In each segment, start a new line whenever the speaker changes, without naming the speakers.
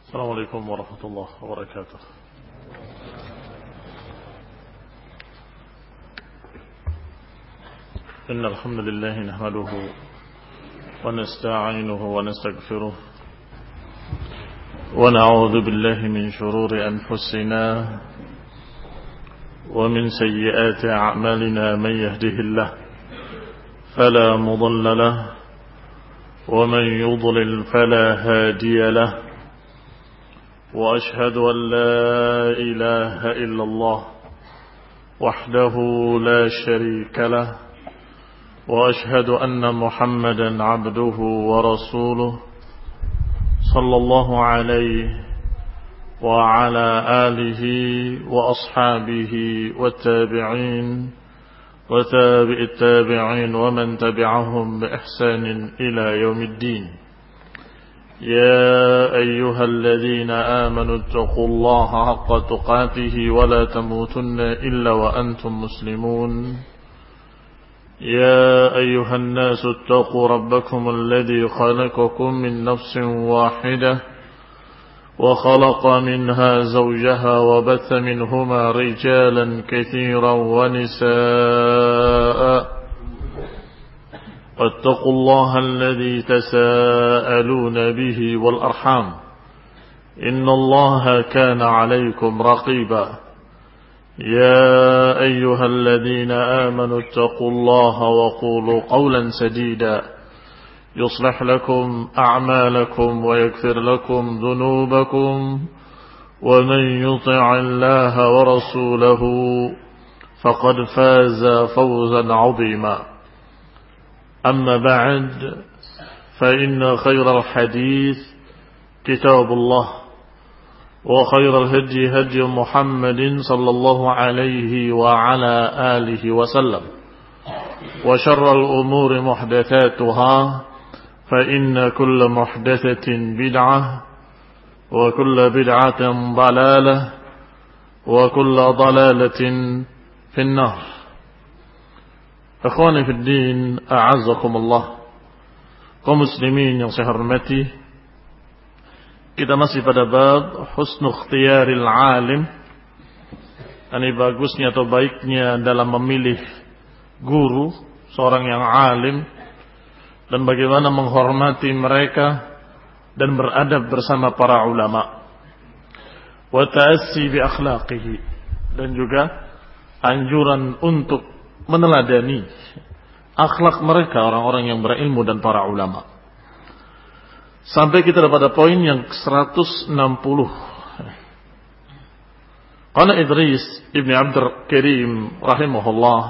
السلام عليكم ورحمة الله وبركاته. إن الحمد لله نحمده ونستعينه ونستغفره ونعوذ بالله من شرور أنفسنا ومن سيئات أعمالنا. من يهده الله فلا مضل له ومن يضلل فلا هادي له، وأشهد أن لا إله إلا الله وحده لا شريك له، وأشهد أن محمدا عبده ورسوله صلى الله عليه وعلى آله وأصحابه والتابعين وتابع التابعين ومن تبعهم بإحسان إلى يوم الدين. يا أيها الذين آمنوا اتقوا الله حق تقاته ولا تموتن إلا وأنتم مسلمون. يا أيها الناس اتقوا ربكم الذي خلقكم من نفس واحدة وخلق منها زوجها وبث منهما رجالا كثيرا ونساء، واتقوا الله الذي تساءلون به والأرحام إن الله كان عليكم رقيبا. يا أيها الذين آمنوا اتقوا الله وقولوا قولا سديدا يصلح لكم أعمالكم ويغفر لكم ذنوبكم، ومن يطع الله ورسوله فقد فاز فوزا عظيما. أما بعد، فإن خير الحديث كتاب الله، وخير الهدي هدي محمد صلى الله عليه وعلى آله وسلم، وشر الأمور محدثاتها، فإن كل محدثة بدعة، وكل بدعة ضلالة، وكل ضلالة في النار. Ikhwani fi din, a'azzakumullah. Kaum muslimin yang saya hormati, kita masih pada bab husnu ikhtiyaril alim. Ini bagusnya atau baiknya dalam memilih guru, seorang yang alim, dan bagaimana menghormati mereka dan beradab bersama para ulama. Wa ta'assi bi akhlaqihi, dan juga anjuran untuk meneladani akhlak mereka, orang-orang yang berilmu dan para ulama. Sampai kita pada poin yang 160. Qala Idris ibn Abdul Karim rahimahullah,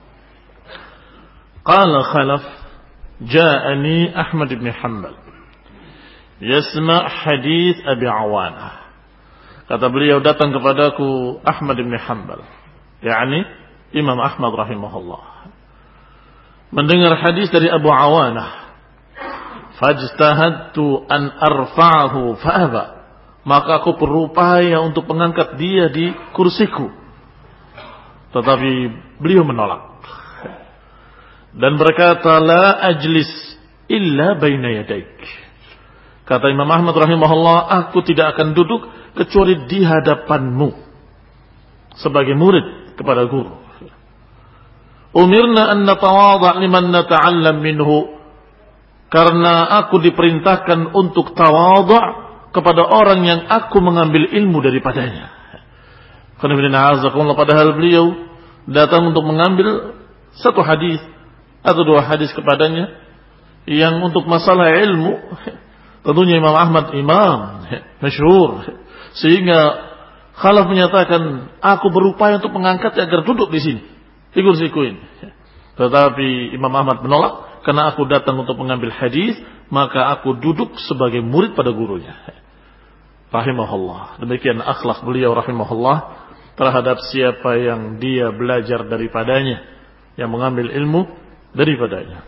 qala Khalaf, ja'ani Ahmad ibn Hanbal yasma' hadith Abi Awanah. Kata beliau, datang kepadaku Ahmad ibn Hanbal, yakni Imam Ahmad rahimahullah, mendengar hadis dari Abu Awanah. Fajtahadtu an arfa'ahu fa'aba, maka aku berupaya untuk mengangkat dia di kursiku, tetapi beliau menolak dan berkata, la ajlis illa baina yadaik. Kata Imam Ahmad rahimahullah, aku tidak akan duduk kecuali di hadapanmu sebagai murid kepada guru. Umirna an natawadha liman nata'allam minhu, karena aku diperintahkan untuk tawadha kepada orang yang aku mengambil ilmu daripadanya. Padahal beliau datang untuk mengambil satu hadis atau dua hadis kepadanya yang untuk masalah ilmu. Tentunya Imam Ahmad imam masyhur, sehingga Khalaf menyatakan, aku berupaya untuk mengangkatnya agar duduk di sini, di kursiku ini. Tetapi Imam Ahmad menolak, karena aku datang untuk mengambil hadis, maka aku duduk sebagai murid pada gurunya. Rahimahullah. Demikian akhlak beliau rahimahullah terhadap siapa yang dia belajar daripadanya, yang mengambil ilmu daripadanya.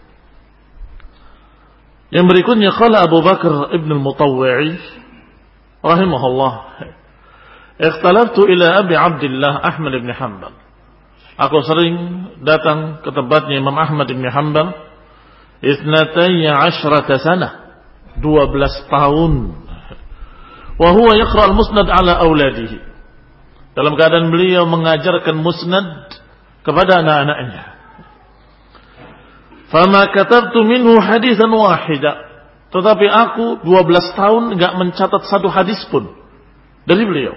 Yang berikutnya, qala Abu Bakar ibn al-Mutawwi'i rahimahullah, ikhtalaftu ila Abi Abdillah Ahmad ibn Hanbal. Aku sering datang ke tempatnya Imam Ahmad ibn Hanbal, 12 sanah, 12 tahun. wa huwa yaqra al-musnad ala auladihi. Dalam keadaan beliau mengajarkan musnad kepada anak-anaknya. Fama katabtu minhu haditsan wahida. Tetapi aku 12 tahun enggak mencatat satu hadis pun dari beliau.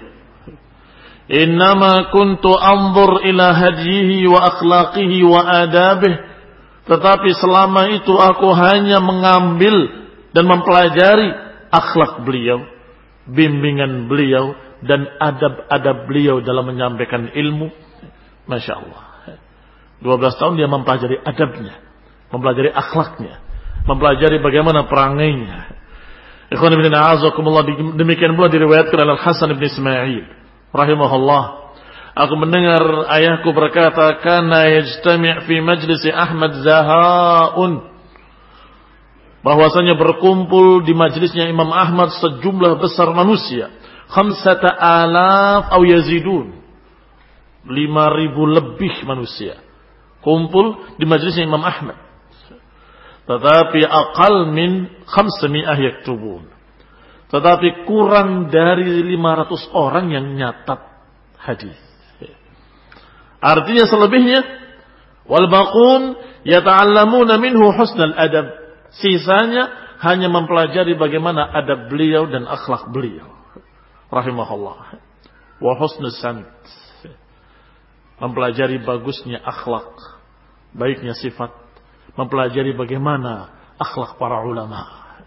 Innama kuntu anzur ila hadyihi wa akhlaqihi wa adabihi. Tetapi selama itu aku hanya mengambil dan mempelajari akhlak beliau, bimbingan beliau, dan adab-adab beliau dalam menyampaikan ilmu. Masya Allah. 12 tahun dia mempelajari adabnya, mempelajari akhlaknya, mempelajari bagaimana perangainya. Ikhwan ibn a'azakumullah, demikian pula diriwayatkan oleh Hasan ibn Ismail rahimahullah. Aku mendengar ayahku berkata, kana yajtami' fi majlisi Ahmad zahaun, bahwasanya berkumpul di majelisnya Imam Ahmad sejumlah besar manusia, 5,000 atau yazidun, 5.000 lebih manusia kumpul di majelisnya Imam Ahmad. Tetapi aqal min 500 yaktubun, tetapi kurang dari 500 orang yang nyatat hadis. Artinya selebihnya wal baqun yata'allamuna minhu husnal adab, sisanya hanya mempelajari bagaimana adab beliau dan akhlak beliau rahimahullah. Wa husnus samt, mempelajari bagusnya akhlak, baiknya sifat, mempelajari bagaimana akhlak para ulama.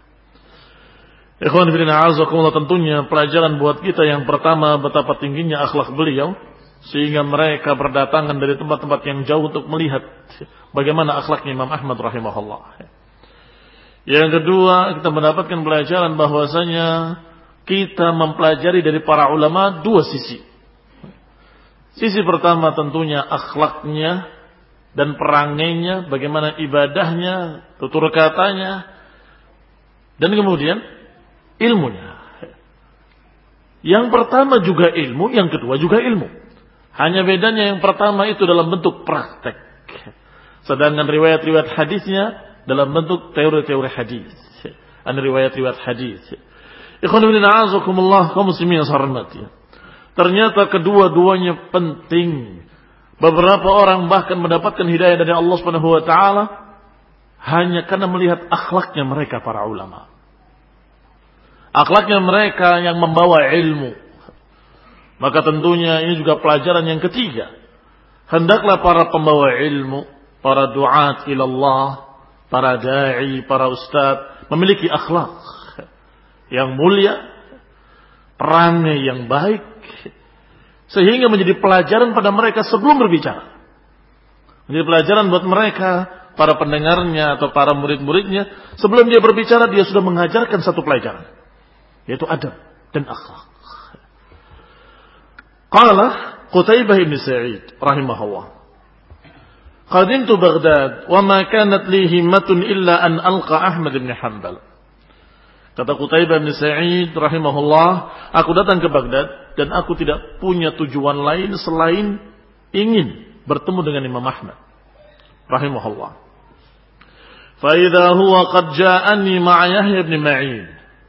Ikhwan fillah azakumullah, tentunya pelajaran buat kita yang pertama betapa tingginya akhlak beliau, sehingga mereka berdatangan dari tempat-tempat yang jauh untuk melihat bagaimana akhlaknya Imam Ahmad rahimahullah. Yang kedua, kita mendapatkan pelajaran bahwasanya kita mempelajari dari para ulama dua sisi. Sisi pertama tentunya akhlaknya dan perangainya, bagaimana ibadahnya, tutur katanya, dan kemudian ilmunya. Yang pertama juga ilmu, yang kedua juga ilmu. Hanya bedanya yang pertama itu dalam bentuk praktek, sedangkan riwayat-riwayat hadisnya dalam bentuk teori-teori hadis. Ada riwayat-riwayat hadis. Ikhwan fillah a'azakumullah, kaum muslimin yang saya hormati. Ternyata kedua-duanya penting. Beberapa orang bahkan mendapatkan hidayah dari Allah Subhanahu wa taala hanya karena melihat akhlaknya mereka para ulama. Akhlaknya mereka yang membawa ilmu. Maka tentunya ini juga pelajaran yang ketiga. Hendaklah para pembawa ilmu, para duat ilallah, para da'i, para ustadz memiliki akhlak yang mulia, perangai yang baik, sehingga menjadi pelajaran pada mereka sebelum berbicara. Menjadi pelajaran buat mereka, para pendengarnya atau para murid-muridnya, sebelum dia berbicara dia sudah mengajarkan satu pelajaran, yaitu adab dan akhlak. Qala Qutaibah bin Sa'id rahimahullah, qadimtu Baghdad wa ma kanat li himmatun illa an alqa Ahmad bin Hanbal. Kata Qutaibah bin Sa'id rahimahullah, aku datang ke Baghdad dan aku tidak punya tujuan lain selain ingin bertemu dengan Imam Ahmad rahimahullah. Fa idza huwa qad ja'ani ma'a Yahya bin Ma'in.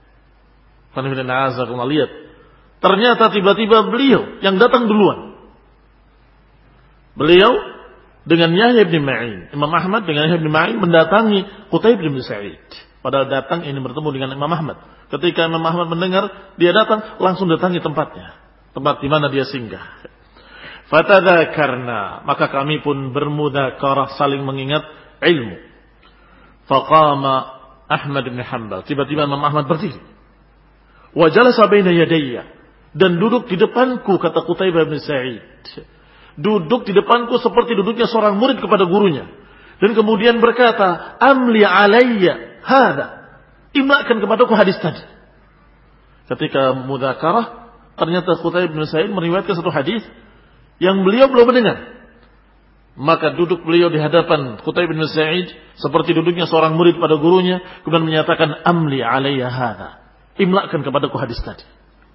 Lihat, ternyata tiba-tiba beliau yang datang duluan. Beliau dengan Yahya bin Ma'in, Imam Ahmad dengan Yahya bin Ma'in mendatangi Qutaibah bin Sa'id. Padahal datang ini bertemu dengan Imam Ahmad. Ketika Imam Ahmad mendengar dia datang, langsung datangi tempatnya, tempat di mana dia singgah. Fatadzakarna, maka kami pun bermudzakarah, saling mengingat ilmu. Faqama Ahmad bin Hanbal, tiba-tiba Imam Ahmad berdiri. Wa jalasa baina yadayya, dan duduk di depanku, kata Qutaibah bin Sa'id. Duduk di depanku seperti duduknya seorang murid kepada gurunya. Dan kemudian berkata, amli alayya hadha, imlakan kepadaku hadis tadi. Ketika mudzakarah, ternyata Qutaibah bin Sa'id meriwayatkan satu hadis yang beliau belum mendengar. Maka duduk beliau di hadapan Qutaibah bin Sa'id seperti duduknya seorang murid pada gurunya, kemudian menyatakan, amli alayya hadha, imlakan kepadaku hadis tadi.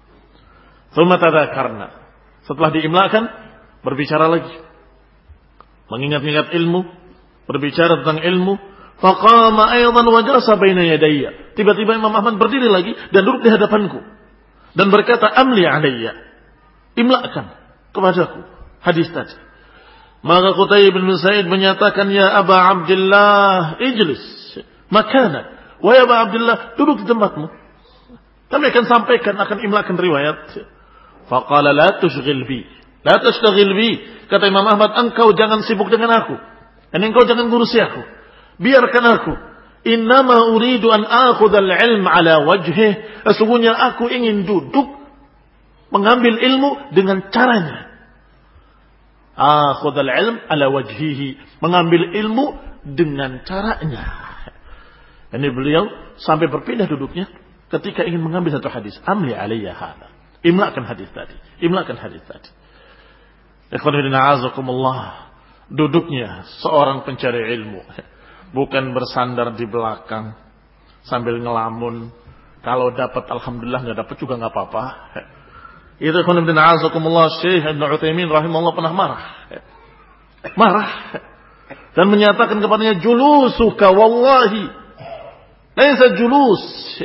Setelah diimlakan, berbicara lagi, mengingat-ingat ilmu, berbicara tentang ilmu. Faqama aydan wa jalasa baina yadayya, tiba-tiba Imam Ahmad berdiri lagi dan duduk di hadapanku. dan berkata, amli alayya, imla'kan kepadaku hadis tadi. Maka Qutaibah bin Sa'id menyatakan, ya Aba Abdullah, ijlis makanak. Wahai Aba Abdullah, duduk di tempatmu. Kami akan sampaikan, akan imla'kan riwayat. Faqala la tushghil bi, la tashtagil bi. Kata Imam Ahmad, engkau jangan sibuk dengan aku. Dan engkau jangan ngurusi aku. Biarkan aku. Innama uridu an akhudhal ilm ala wajhih. Sesungguhnya aku ingin duduk mengambil ilmu dengan caranya. Akhudhal ilm ala wajhihi. Mengambil ilmu dengan caranya. Ini beliau sampai berpindah duduknya ketika ingin mengambil satu hadis. Amli alayya hadha. Imla'kan hadis tadi. Imla'kan hadis tadi. Ikhwanuddin a'azakumullah. Duduknya seorang pencari ilmu. Bukan bersandar di belakang sambil ngelamun. Kalau dapat alhamdulillah, nggak dapat juga nggak apa-apa. Itu ikhwan ibn a'azakumullah, Syekh Ibn Utsaimin rahimahullah pernah marah dan menyatakan kepadanya, julusuka wallahi laisa julus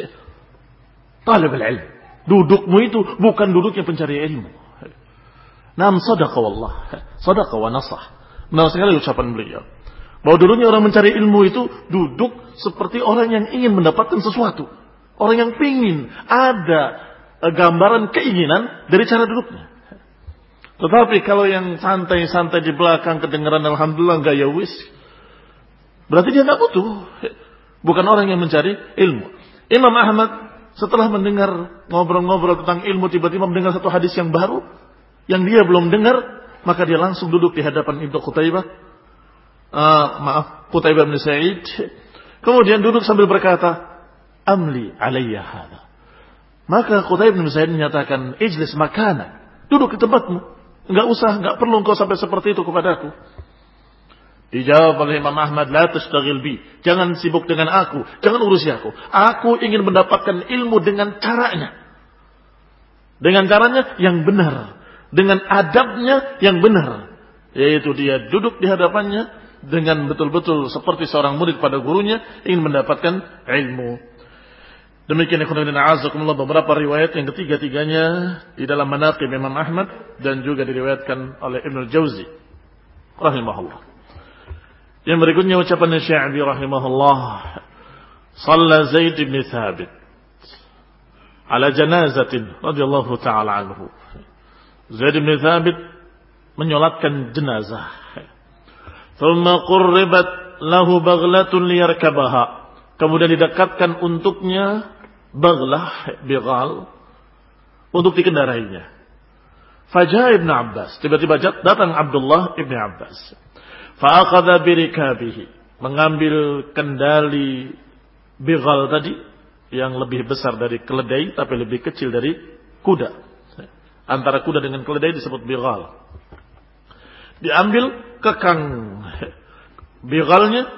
talib al-ilm. Dudukmu itu bukan duduknya pencari ilmu. Nam sadaqa wallah, sadaqa wa nasah. Benar sekali ucapan beliau. Bahwa dulunya orang mencari ilmu itu duduk seperti orang yang ingin mendapatkan sesuatu. Orang yang pingin ada gambaran keinginan dari cara duduknya. Tetapi kalau yang santai-santai di belakang kedengaran alhamdulillah gaya wis, berarti dia nggak butuh. Bukan orang yang mencari ilmu. Imam Ahmad setelah mendengar ngobrol-ngobrol tentang ilmu, tiba-tiba mendengar satu hadis yang baru yang dia belum dengar, maka dia langsung duduk di hadapan Ibnu Qutaibah. Qutaibah bin Sa'id. Kemudian duduk sambil berkata, amli alayya hadha. Maka Qutaibah bin Sa'id menyatakan, ijlis makana, duduk di tempatmu. Enggak perlu engkau sampai seperti itu kepadaku. Dijawab oleh Imam Ahmad, la tashtagil bi, jangan sibuk dengan aku, jangan urusi aku. Aku ingin mendapatkan ilmu dengan caranya. Dengan caranya yang benar, dengan adabnya yang benar, yaitu dia duduk di hadapannya dengan betul-betul seperti seorang murid pada gurunya, ingin mendapatkan ilmu. Demikian ikhwan fillah a'azakumullah beberapa riwayat yang ketiga-tiganya di dalam manaqib Imam Ahmad dan juga diriwayatkan oleh Ibnu Jauzi rahimahullah. Yang berikutnya ucapan Sya'bi rahimahullah, shalla Zaid bin Thabit ala janazatin radhiyallahu ta'ala anhu. Zaid bin Thabit menyolatkan jenazah. Thumma qurribat lahu baghlatun liyarkabaha. Kemudian didekatkan untuknya bighal untuk dikendarainya. Fajaa Ibn Abbas, tiba-tiba datang Abdullah Ibn Abbas. Fa akhadha birikabihi, mengambil kendali bighal tadi yang lebih besar dari keledai tapi lebih kecil dari kuda. Antara kuda dengan keledai disebut bighal. Diambil kekang bighalnya,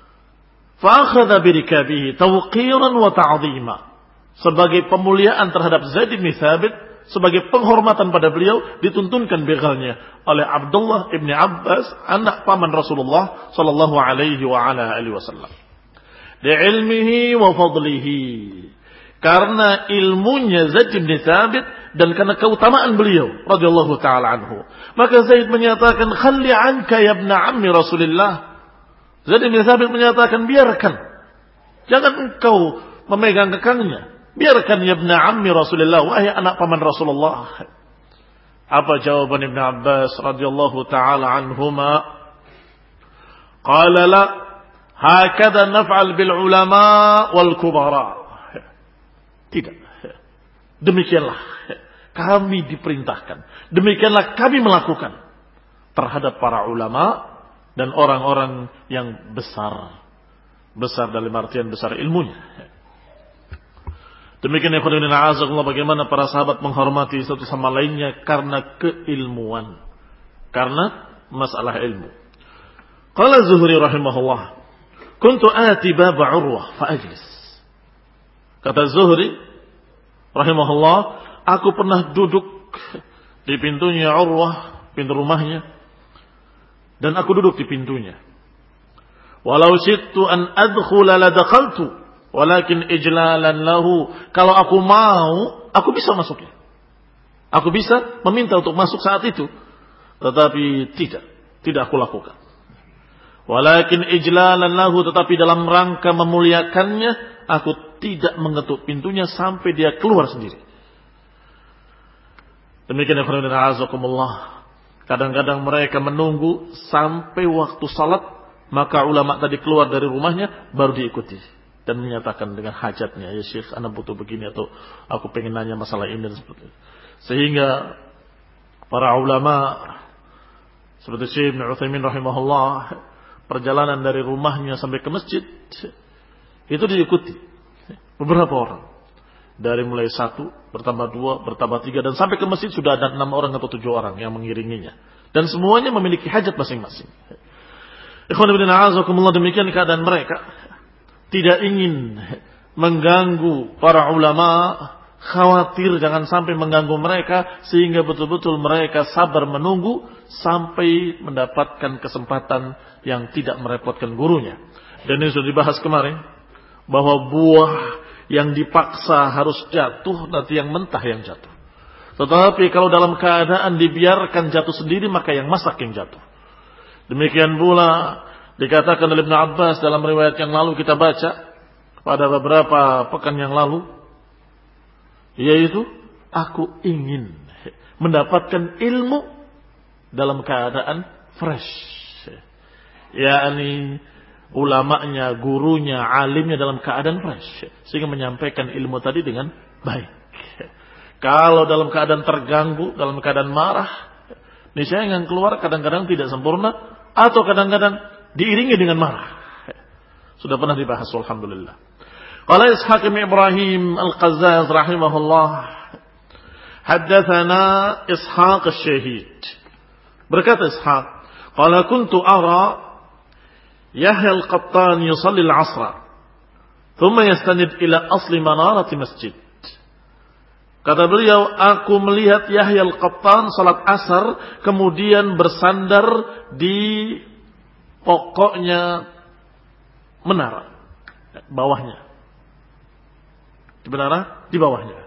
fa akhadha birikabihi tawqiran wa ta'dhima, sebagai pemuliaan terhadap Zaid bin Thabit, sebagai penghormatan pada beliau dituntunkan bighalnya oleh Abdullah ibn Abbas, anak paman Rasulullah sallallahu alaihi wa ala alihi wasallam. Di ilmihi wa fadlihi, karena ilmunya Zaid bin Thabit dan karena keutamaan beliau radhiyallahu taala anhu. Maka Zaid menyatakan, khalli anka ya ibn ammi Rasulillah. Zaid bin Thabit menyatakan, biarkan, jangan engkau memegang kekangnya, biarkan ya ibn ammi Rasulillah, wahai anak paman Rasulullah. Apa jawaban Ibn Abbas radhiyallahu taala anhuma? Qala la, hakadha naf'al bil ulama wal kubara. Tidak. Demikianlah kami diperintahkan, demikianlah kami melakukan terhadap para ulama dan orang-orang yang besar dalam artian besar ilmunya. Demikian ikhwan fillah a'azakumullah, bagaimana para sahabat menghormati satu sama lainnya karena keilmuan, karena masalah ilmu. Qala Zuhri rahimahullah, kuntu ati bab Urwah fa ajlis. Kata Zuhri rahimahullah, aku pernah duduk di pintunya Urwah, pintu rumahnya, dan aku duduk di pintunya. Walau syi'tu an adkhula la dakhaltu Walakin ijlalan lahu. Kalau aku mau, aku bisa masuknya. Aku bisa meminta untuk masuk saat itu. Tetapi tidak aku lakukan. Walakin ijlalan lahu, tetapi dalam rangka memuliakannya, aku tidak mengetuk pintunya sampai dia keluar sendiri. Demikian ya azakumullah. Kadang-kadang mereka menunggu sampai waktu salat, maka ulama tadi keluar dari rumahnya baru diikuti dan menyatakan dengan hajatnya, ya Syekh, ana butuh begini, atau aku pengen nanya masalah ini dan seperti itu. Sehingga para ulama seperti Syekh Ibnu Utsaimin rahimahullah, perjalanan dari rumahnya sampai ke masjid itu diikuti beberapa orang. Dari mulai 1, bertambah 2, bertambah 3, dan sampai ke masjid sudah ada 6 orang atau 7 orang yang mengiringinya. Dan semuanya memiliki hajat masing-masing. Ikhwan fillah azakumullah, demikian keadaan mereka. Tidak ingin mengganggu para ulama, khawatir jangan sampai mengganggu mereka, sehingga betul-betul mereka sabar menunggu sampai mendapatkan kesempatan yang tidak merepotkan gurunya. Dan ini sudah dibahas kemarin, bahwa buah yang dipaksa harus jatuh, nanti yang mentah yang jatuh. Tetapi kalau dalam keadaan dibiarkan jatuh sendiri, maka yang masak yang jatuh. Demikian pula dikatakan oleh Ibnu Abbas dalam riwayat yang lalu kita baca pada beberapa pekan yang lalu, yaitu aku ingin mendapatkan ilmu dalam keadaan fresh, yakni ulamanya, gurunya, alimnya dalam keadaan fresh, sehingga menyampaikan ilmu tadi dengan baik. Kalau dalam keadaan terganggu, dalam keadaan marah, niscaya yang keluar kadang-kadang tidak sempurna, atau kadang-kadang diiringi dengan marah. Sudah pernah dibahas, alhamdulillah. Qala Ishaq bin Ibrahim Al-Qazzaz rahimahullah, haddatsana Ishaq Asy-Syahid. Berkata Ishaq, qala kuntu ara Yahya Al-Qattan yusalli al-'asra thumma yastanid ila asli manarati masjid. Kata beliau, aku melihat Yahya Al-Qattan salat asar kemudian bersandar di pokoknya menara, bawahnya. Di menara di bawahnya.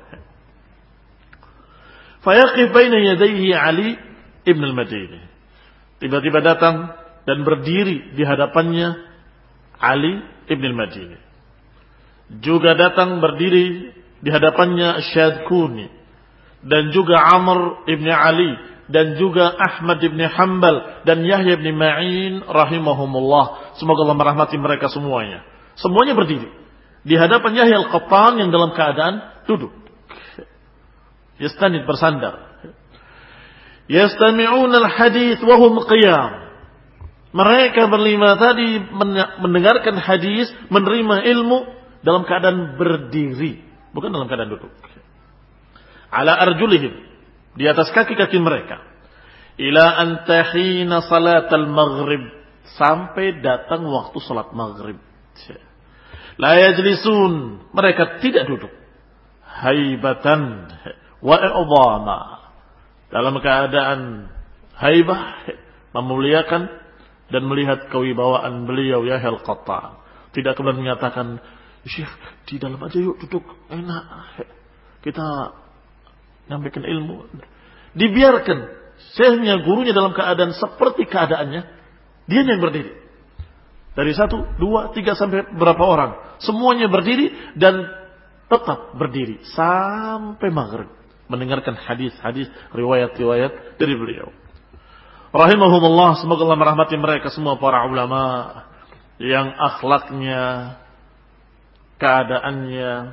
Fayaqif baina yadayhi Ali ibn al-Madini. Tiba-tiba datang dan berdiri di hadapannya Ali ibn al-Madini. Juga datang berdiri di hadapannya Syadkuni, dan juga Amr ibn Ali, dan juga Ahmad ibn Hanbal, dan Yahya ibn Ma'in rahimahumullah. Semoga Allah merahmati mereka semuanya. Semuanya berdiri di hadapan Yahya Al-Qattan yang dalam keadaan duduk. Yastanid, bersandar. Yastami'un al-hadith wa hum qiyam. Mereka berlima tadi mendengarkan hadis, menerima ilmu dalam keadaan berdiri, bukan dalam keadaan duduk. Ala arjulihim, di atas kaki-kaki mereka. Ila antahina salat al-maghrib, sampai datang waktu salat maghrib. La yajlisun, mereka tidak duduk. Haibatan wa i'dhama, dalam keadaan haibah, memuliakan dan melihat kewibawaan beliau Yahya Al-Qattan. Tidak kemudian menyatakan, Syekh, di dalam aja yuk duduk, enak, kita nyampaikan ilmu. Dibiarkan syekhnya, gurunya dalam keadaan seperti keadaannya, dia yang berdiri. Dari 1, 2, 3 sampai berapa orang, semuanya berdiri dan tetap berdiri sampai maghrib, mendengarkan hadis-hadis, riwayat-riwayat dari beliau. Rahimahumullah, semoga Allah merahmati mereka semua, para ulama yang akhlaknya, keadaannya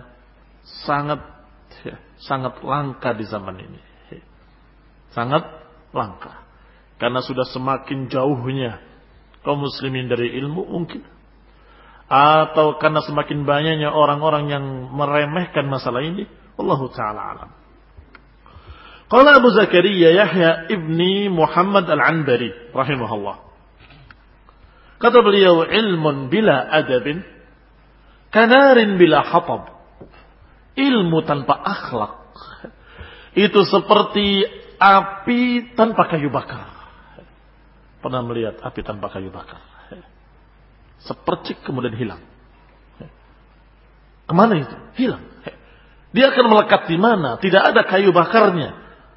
sangat langka di zaman ini. Sangat langka. Karena sudah semakin jauhnya kaum muslimin dari ilmu mungkin. Atau karena semakin banyaknya orang-orang yang meremehkan masalah ini. Wallahu ta'ala alam. Qala Abu Zakaria Yahya ibni Muhammad al-Anbari rahimahullah. Kata beliau, ilmun bila adabin kanarin bila hatab. Ilmu tanpa akhlak itu seperti api tanpa kayu bakar. Pernah melihat api tanpa kayu bakar? Sepercik kemudian hilang. Kemana itu? Hilang. Dia akan melekat di mana? Tidak ada kayu bakarnya.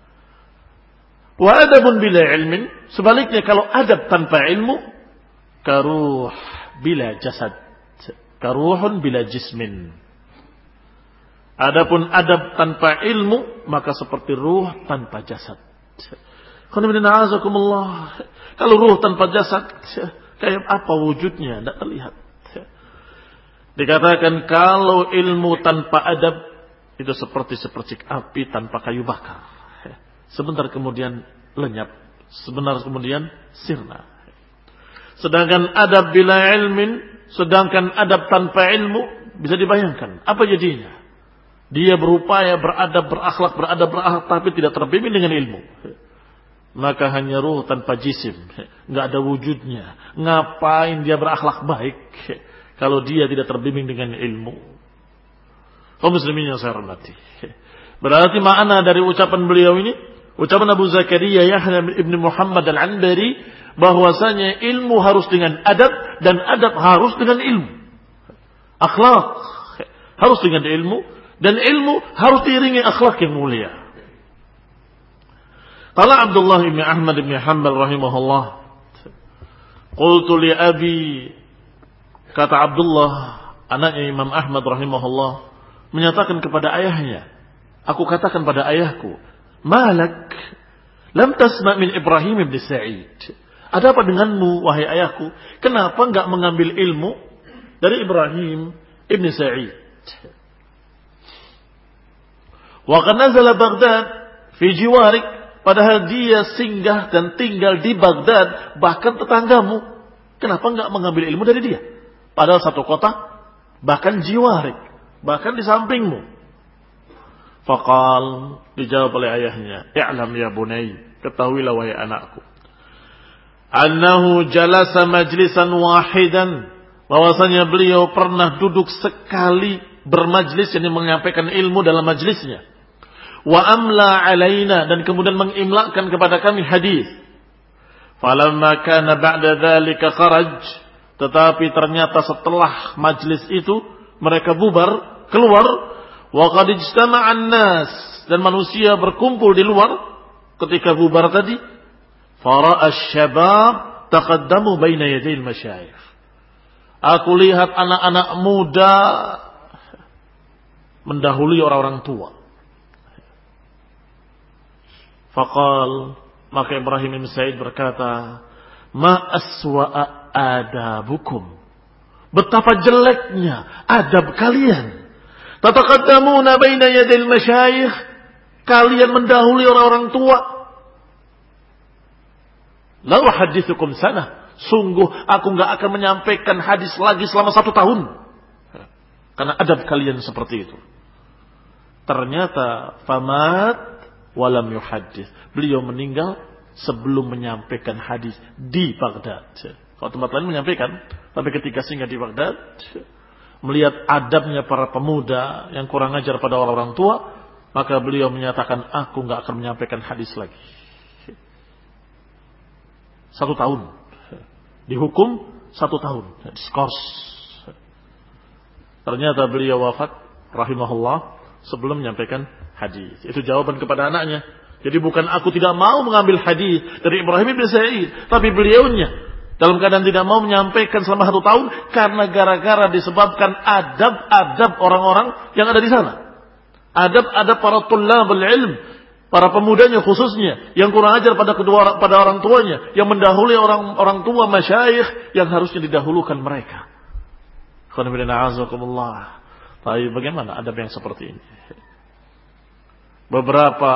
Wa adabun bila ilmin, sebaliknya kalau adab tanpa ilmu, karuh bila jasad, karuhun bila jismin. Adapun adab tanpa ilmu, maka seperti ruh tanpa jasad. Kalau ruh tanpa jasad, kayak apa wujudnya? Tidak terlihat. Dikatakan kalau ilmu tanpa adab, itu seperti sepercik api tanpa kayu bakar. Sebentar kemudian lenyap, sebentar kemudian sirna. Sedangkan adab bila ilmin, sedangkan adab tanpa ilmu, bisa dibayangkan apa jadinya? Dia berupaya beradab, berakhlak, tapi tidak terbimbing dengan ilmu. Maka hanya ruh tanpa jisim, nggak ada wujudnya. Ngapain dia berakhlak baik kalau dia tidak terbimbing dengan ilmu? Kaum muslimin yang saya hormati. Berarti makna dari ucapan beliau ini, ucapan Abu Zakaria Yahya ibn Muhammad al-Anbari, bahwasanya ilmu harus dengan adab dan adab harus dengan ilmu. Akhlak harus dengan ilmu dan ilmu harus diiringi akhlak yang mulia. Qala Abdullah bin Ahmad bin Hanbal rahimahullah, qultu li abi, kata Abdullah anaknya Imam Ahmad rahimahullah, menyatakan kepada ayahnya, aku katakan pada ayahku, malak lam tasma' min Ibrahim bin Sa'id. Ada apa denganmu wahai ayahku? Kenapa enggak mengambil ilmu dari Ibrahim ibn Sa'id? Wa qad nazala Baghdad fi jiwarik, padahal dia singgah dan tinggal di Baghdad, bahkan tetanggamu. Kenapa enggak mengambil ilmu dari dia? Padahal satu kota, bahkan jiwarik, bahkan di sampingmu. Faqal, dijawab oleh ayahnya, i'lam ya bunai, ketahuilah wahai anakku, annahu jalasa majlisan wahidan, bahwasanya beliau pernah duduk sekali bermajlis, yang menyampaikan ilmu dalam majlisnya. Wa amla alaina, dan kemudian mengimlakan kepada kami hadis. Falamma kana ba'da dzalika kharaj, tetapi ternyata setelah majlis itu mereka bubar, keluar. Wa qad ijtama'an nas, dan manusia berkumpul di luar ketika bubar tadi. Fara'a asy-syabab taqaddamu baina yadayil masyayikh. Aku lihat anak-anak muda mendahului orang-orang tua. Faqal, maka Ibrahim bin Sa'id berkata, ma aswa'a adabukum, betapa jeleknya adab kalian. Tataqaddamuna baina yadil masyayikh, kalian mendahului orang-orang tua. La uhaddithukum sanah, sungguh aku enggak akan menyampaikan hadis lagi selama 1 tahun. Karena adab kalian seperti itu. Ternyata famat walam yuhaddits, beliau meninggal sebelum menyampaikan hadis di Baghdad. Kalau tempat lain menyampaikan, tapi ketika singgah di Baghdad, melihat adabnya para pemuda yang kurang ajar pada orang-orang tua, maka beliau menyatakan, aku enggak akan menyampaikan hadis lagi. 1 tahun. Dihukum 1 tahun. Diskors. Ternyata beliau wafat, rahimahullah, sebelum menyampaikan hadis. Itu jawaban kepada anaknya. Jadi bukan aku tidak mau mengambil hadis dari Ibrahim bin Sa'id, tapi beliaunya dalam keadaan tidak mau menyampaikan selama 1 tahun karena gara-gara disebabkan adab-adab orang-orang yang ada di sana. Adab-adab para tullabul ilm, para pemudanya khususnya yang kurang ajar pada orang tuanya, yang mendahului orang tua masyayikh yang harusnya didahulukan mereka. Tapi bagaimana adab yang seperti ini? Beberapa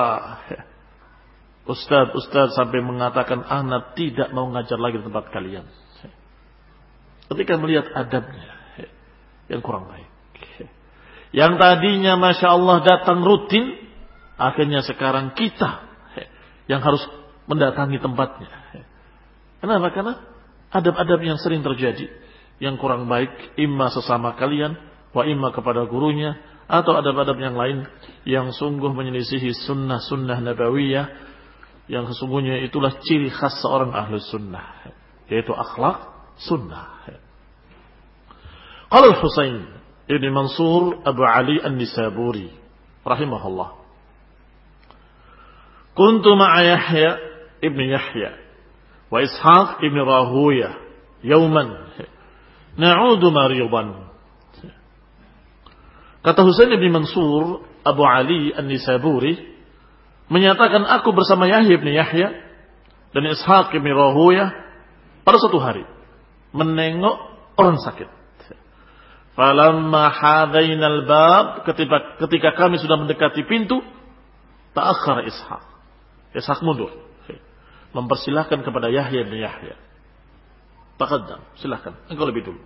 ustaz sampai mengatakan, anak tidak mau ngajar lagi di tempat kalian. Ketika melihat adabnya yang kurang baik. Yang tadinya Masya Allah datang rutin, akhirnya sekarang kita yang harus mendatangi tempatnya. Kenapa? Karena adab-adab yang sering terjadi, yang kurang baik, imma sesama kalian, wa imma kepada gurunya, atau adab-adab yang lain yang sungguh menyelisihi sunnah-sunnah nabawiyah, yang sesungguhnya itulah ciri khas seorang ahlus sunnah, yaitu akhlak sunnah. Qala al-Husain Ibn Mansur Abu Ali An-Nisaburi rahimahullah. Kuntu ma'a Yahya ibn Yahya wa Ishaq ibn Rahuyah yawman na'udu maridan. Kata Husain ibn Mansur Abu Ali An-Nisaburi menyatakan, aku bersama Yahya ibn Yahya dan Ishaq ibn Rahuyah pada suatu hari menengok orang sakit. Falamma hadainal bab, ketika kami sudah mendekati pintu, ta'akhkhara Ishaq mundur, mempersilahkan kepada Yahya bin Yahya. Taqaddam, silahkan, engkau lebih dulu.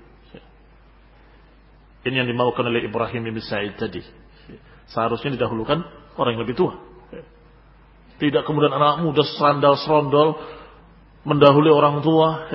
Ini yang dimaukan oleh Ibrahim bin Sa'id tadi. Seharusnya didahulukan orang yang lebih tua. Tidak kemudian anak muda serandal-serondol mendahului orang tua.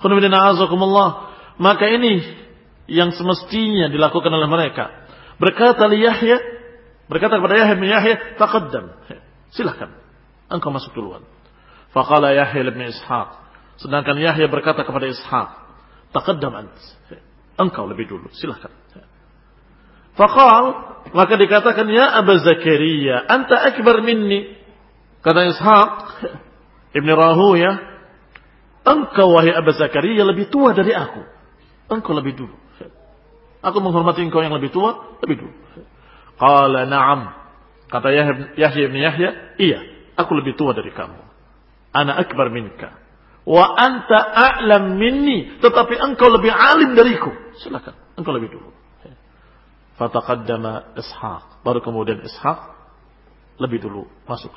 Maka ini yang semestinya dilakukan oleh mereka. Berkata kepada Yahya bin Yahya, taqaddam, silahkan, engkau masuk duluan. Faqala Yahya bin Ishaq, sedangkan Yahya berkata kepada Ishaq, taqaddam ant, engkau lebih dulu, silahkan. Faqal, maka dikatakan, ya Aba Zakaria, anta akbar minni. Kata Ishaq Ibn Rahuyah, engkau wahai Aba Zakaria lebih tua dari aku, engkau lebih dulu. Aku menghormati engkau yang lebih tua, lebih dulu. Qala na'am. Kata Yahya bin Yahya, iya, aku lebih tua dari kamu. Ana akbar minka. Wa anta a'lam minni. Tetapi engkau lebih alim dariku. Silakan, engkau lebih dulu. Fataqaddama Ishaq. Baru kemudian Ishaq lebih dulu masuk.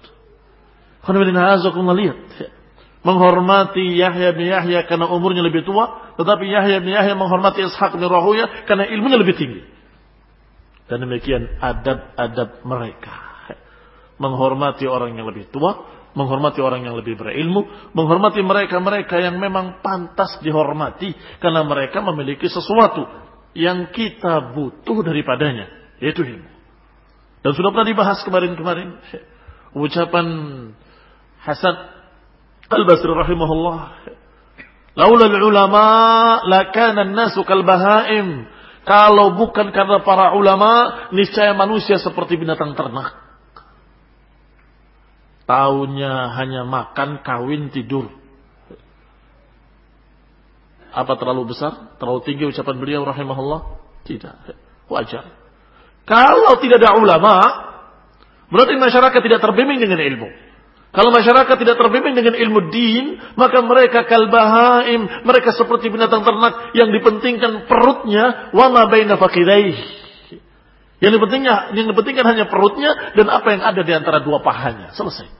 Lihat. Menghormati Yahya bin Yahya karena umurnya lebih tua, tetapi Yahya bin Yahya menghormati Ishaq bin Rahuyah karena ilmunya lebih tinggi. Dan demikian adab-adab mereka. Menghormati orang yang lebih tua, menghormati orang yang lebih berilmu, menghormati mereka-mereka yang memang pantas dihormati karena mereka memiliki sesuatu yang kita butuh daripadanya, yaitu ilmu. Dan sudah pernah dibahas kemarin-kemarin ucapan Hasan Al-Basri rahimahullah, laula al-ulama lakana an-nasu kal bahaim. Kalau bukan karena para ulama, niscaya manusia seperti binatang ternak. Taunya hanya makan, kawin, tidur. Apa terlalu besar? Terlalu tinggi ucapan beliau rahimahullah? Tidak. Wajar. Kalau tidak ada ulama, berarti masyarakat tidak terbimbing dengan ilmu. Kalau masyarakat tidak terbimbing dengan ilmu din, maka mereka kalbahaim, mereka seperti binatang ternak yang dipentingkan perutnya, wa ma baina fakhidaihi. Yang dipentingkan hanya perutnya dan apa yang ada di antara dua pahanya. Selesai.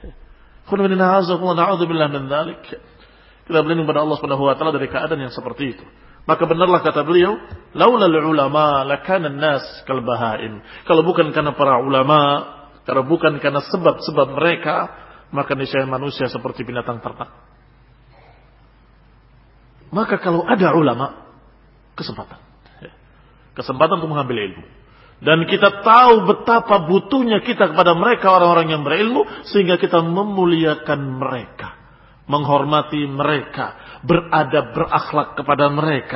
Kita berlindung pada Allah Subhanahu wa taala dari keadaan yang seperti itu. Maka benarlah kata beliau, laulal ulama lakana an-nas kalbahaim. Kalau bukan karena para ulama, kalau bukan karena sebab-sebab mereka, maka niscaya manusia seperti binatang ternak. Maka kalau ada ulama, kesempatan untuk mengambil ilmu. Dan kita tahu betapa butuhnya kita kepada mereka, orang-orang yang berilmu, sehingga kita memuliakan mereka, menghormati mereka, beradab, berakhlak kepada mereka,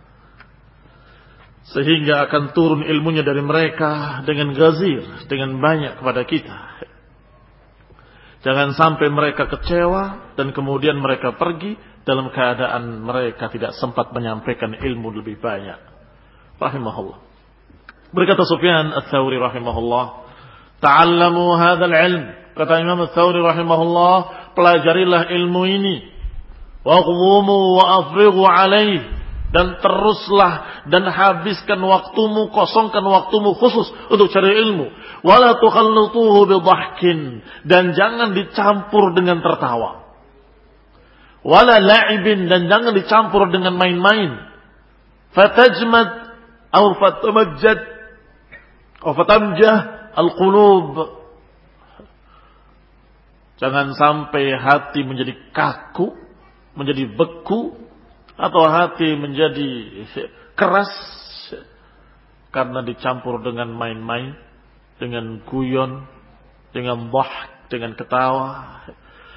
sehingga akan turun ilmunya dari mereka dengan gazir, dengan banyak kepada kita. Jangan sampai mereka kecewa dan kemudian mereka pergi dalam keadaan mereka tidak sempat menyampaikan ilmu lebih banyak. Rahimahullah. Berkata Sufyan Ats-Tsauri rahimahullah, ta'allamu hadzal ilm. Kata Imam Ats-Tsauri rahimahullah, pelajarilah ilmu ini. Waqwumu wa afrighu alaihi. Dan teruslah dan habiskan waktumu, kosongkan waktumu khusus untuk cari ilmu. Wala tukhallituhu bidhahkin, dan jangan dicampur dengan tertawa. Wala la'ibin, dan jangan dicampur dengan main-main. Fatajmad atau fatamajjad atau fatamjah al-qulub. Jangan sampai hati menjadi kaku, menjadi beku, atau hati menjadi keras karena dicampur dengan main-main, dengan guyon, dengan dhahk, dengan ketawa.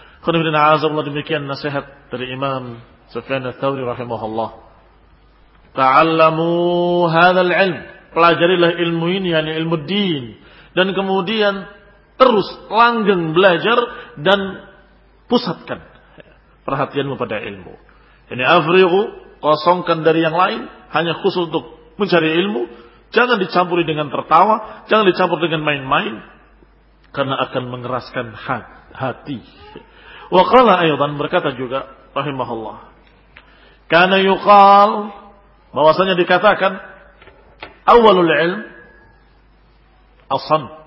Demikian nasihat dari Imam Sufyan Ats-Tsauri rahimahullah. ta'allamu hadzal ilm, pelajarilah ilmu ini, yakni ilmu din, dan kemudian terus langgeng belajar dan pusatkan perhatianmu pada ilmu. Ini afrighu, kosongkan dari yang lain, hanya khusus untuk mencari ilmu. Jangan dicampuri dengan tertawa, jangan dicampur dengan main-main, karena akan mengeraskan hati. Wa qala aydan, berkata juga rahimahullah, kana yuqal, bahwasanya dikatakan awalul ilm as-samt.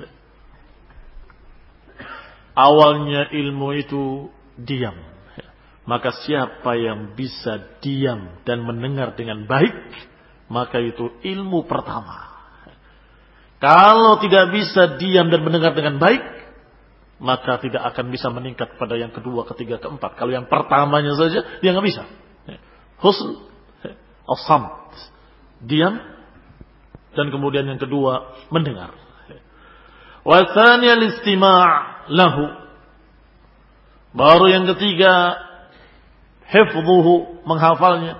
Awalnya ilmu itu diam. Maka siapa yang bisa diam dan mendengar dengan baik, maka itu ilmu pertama. Kalau tidak bisa diam dan mendengar dengan baik, maka tidak akan bisa meningkat pada yang kedua, ketiga, keempat. Kalau yang pertamanya saja, dia nggak bisa. Husn as-samt, diam, dan kemudian yang kedua mendengar. Wa tsaniya al-istima' lahu, baru yang ketiga hifdhuhu, menghafalnya.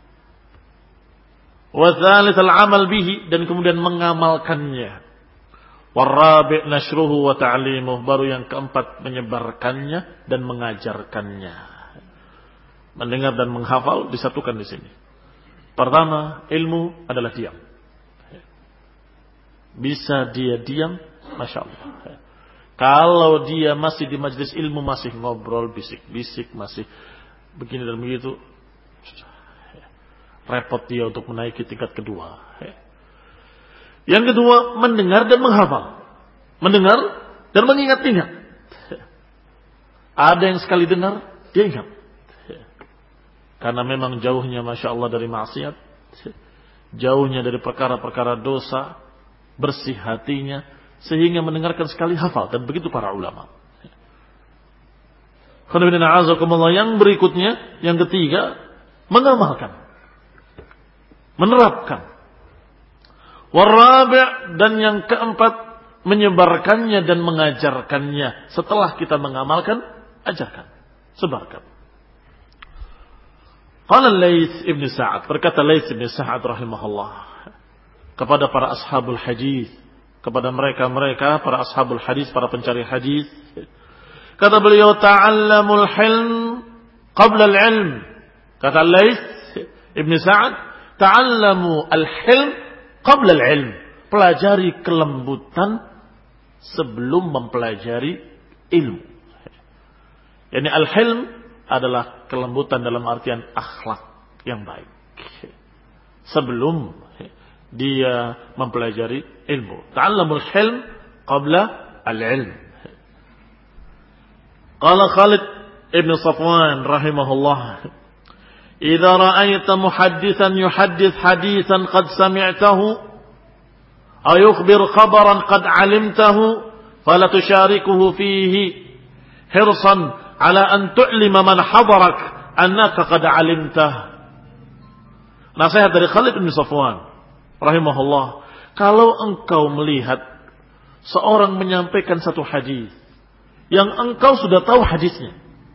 Wa tsalits al-amal bihi, dan kemudian mengamalkannya. Warabi' nashruhu wa ta'limuh, baru yang keempat menyebarkannya dan mengajarkannya. Mendengar dan menghafal disatukan di sini. Pertama, ilmu adalah diam. Bisa dia diam, masya Allah. Kalau dia masih di majelis ilmu, masih ngobrol, bisik-bisik, masih begini dan begitu, repot dia untuk menaiki tingkat kedua. Yang kedua, mendengar dan menghafal. Mendengar dan mengingat-ingat. Ada yang sekali dengar, dia ingat. Karena memang jauhnya masya Allah dari maksiat, jauhnya dari perkara-perkara dosa, bersih hatinya, sehingga mendengarkan sekali hafal. Dan begitu para ulama. Yang berikutnya, yang ketiga, mengamalkan, menerapkan. Warabi', dan yang keempat, menyebarkannya dan mengajarkannya. Setelah kita mengamalkan, ajarkan, sebarkan. Qala Laits ibn Sa'ad, berkata Laits ibn Sa'ad rahimahullah kepada para ashabul hadis, kepada mereka para ashabul hadis, para pencari hadis, kata beliau, ta'allamul hilm qabla al-ilm. Kata Laits ibn Sa'ad, ta'allamu al-hilm qabla al-ilm. Pelajari kelembutan sebelum mempelajari ilmu. Yani al-hilm adalah kelembutan dalam artian akhlak yang baik. Sebelum dia mempelajari ilmu. Ta'allamul hilm qabla al-ilm. Qala Khalid ibn Safwan rahimahullah, idza ra'aita muhadditsan yuhaddits haditsan qad sami'tahu aw yukhbir khabaran qad 'alimtahu fala tusharikuhu fihi hirsan 'ala an tu'lima man hadarak annaka qad 'alimtah. Nasihat dari Khalid bin Safwan rahimahullah, kalau engkau melihat seorang menyampaikan satu hadis yang engkau sudah tahu hadisnya,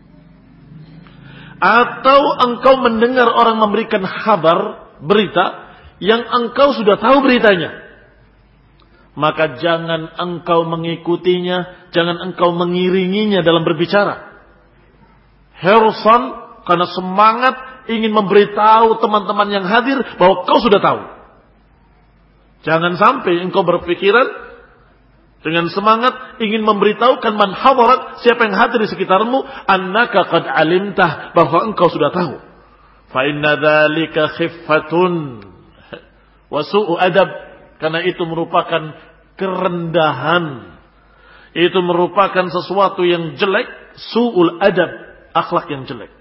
atau engkau mendengar orang memberikan kabar, berita yang engkau sudah tahu beritanya, maka jangan engkau mengikutinya, jangan engkau mengiringinya dalam berbicara. Hirsan, karena semangat ingin memberitahu teman-teman yang hadir bahwa kau sudah tahu. Jangan sampai engkau berpikiran dengan semangat ingin memberitahukan man hadarak, siapa yang hadir di sekitarmu, annaka qad alimtah, bahwa engkau sudah tahu. Fa inna dzalika khiffatun wa su'u adab, karena itu merupakan kerendahan, itu merupakan sesuatu yang jelek, su'ul adab, akhlak yang jelek.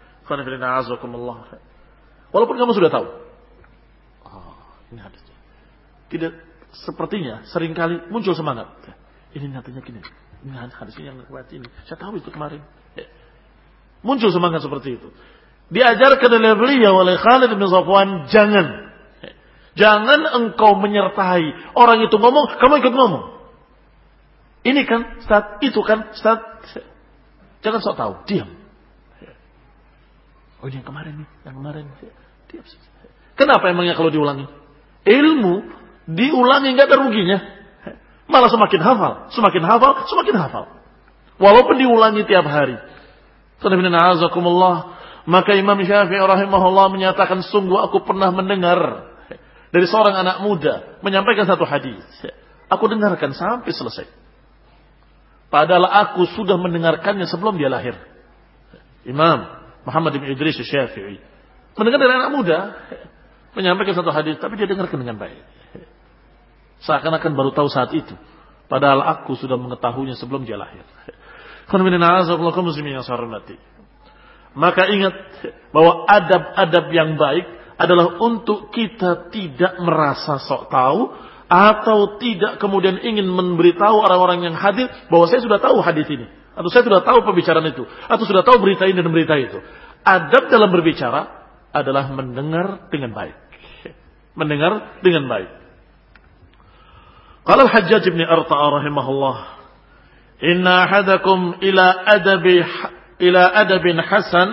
Walaupun kamu sudah tahu. Ini hadisnya. Tidak sepertinya seringkali muncul semangat. Ini nantinya gini. Ini hadisnya yang lewat ini. Saya tahu itu kemarin. Muncul semangat seperti itu. Diajarkan oleh beliau, oleh Khalid bin Safwan, jangan engkau menyertai orang itu ngomong, kamu ikut ngomong. Ini kan Ustaz, itu kan Ustaz. Jangan sok tahu, diam. Oh, ini yang kemarin nih, yang kemarin. Diam. Kenapa emangnya kalau diulangi? Ilmu diulangi nggak ada ruginya. Malah semakin hafal, semakin hafal, semakin hafal. Walaupun diulangi tiap hari. Maka Imam Syafi'i rahimahullah menyatakan, sungguh aku pernah mendengar dari seorang anak muda menyampaikan satu hadis. Aku dengarkan sampai selesai. Padahal aku sudah mendengarkannya sebelum dia lahir. Imam Muhammad bin Idris Syafi'i mendengar dari anak muda menyampaikan satu hadis, tapi dia dengarkan dengan baik. Seakan-akan baru tahu saat itu. Padahal aku sudah mengetahuinya sebelum dia lahir. Maka ingat bahwa adab-adab yang baik adalah untuk kita tidak merasa sok tahu atau tidak kemudian ingin memberitahu orang-orang yang hadir bahwa saya sudah tahu hadis ini, atau saya sudah tahu pembicaraan itu, atau sudah tahu berita ini dan berita itu. Adab dalam berbicara adalah mendengar dengan baik. Mendengar dengan baik. Qala Al-Hajjaj bin Arta'a rahimahullah, "Inna ahadakum ila adabin hasan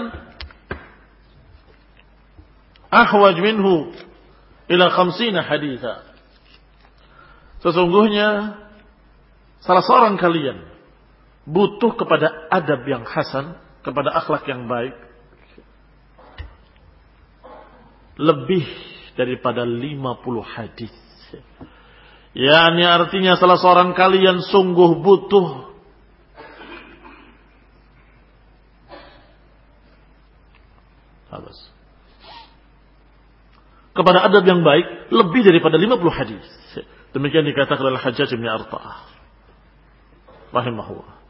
ahwaj minhu ila 50 haditha." Sesungguhnya salah seorang kalian butuh kepada adab yang hasan, kepada akhlak yang baik, lebih daripada 50 hadis. Yani artinya salah seorang kalian sungguh butuh kepada adab yang baik lebih daripada 50 hadis. Demikian dikatakan oleh Hajjaj bin Arta'ah rahimahullah.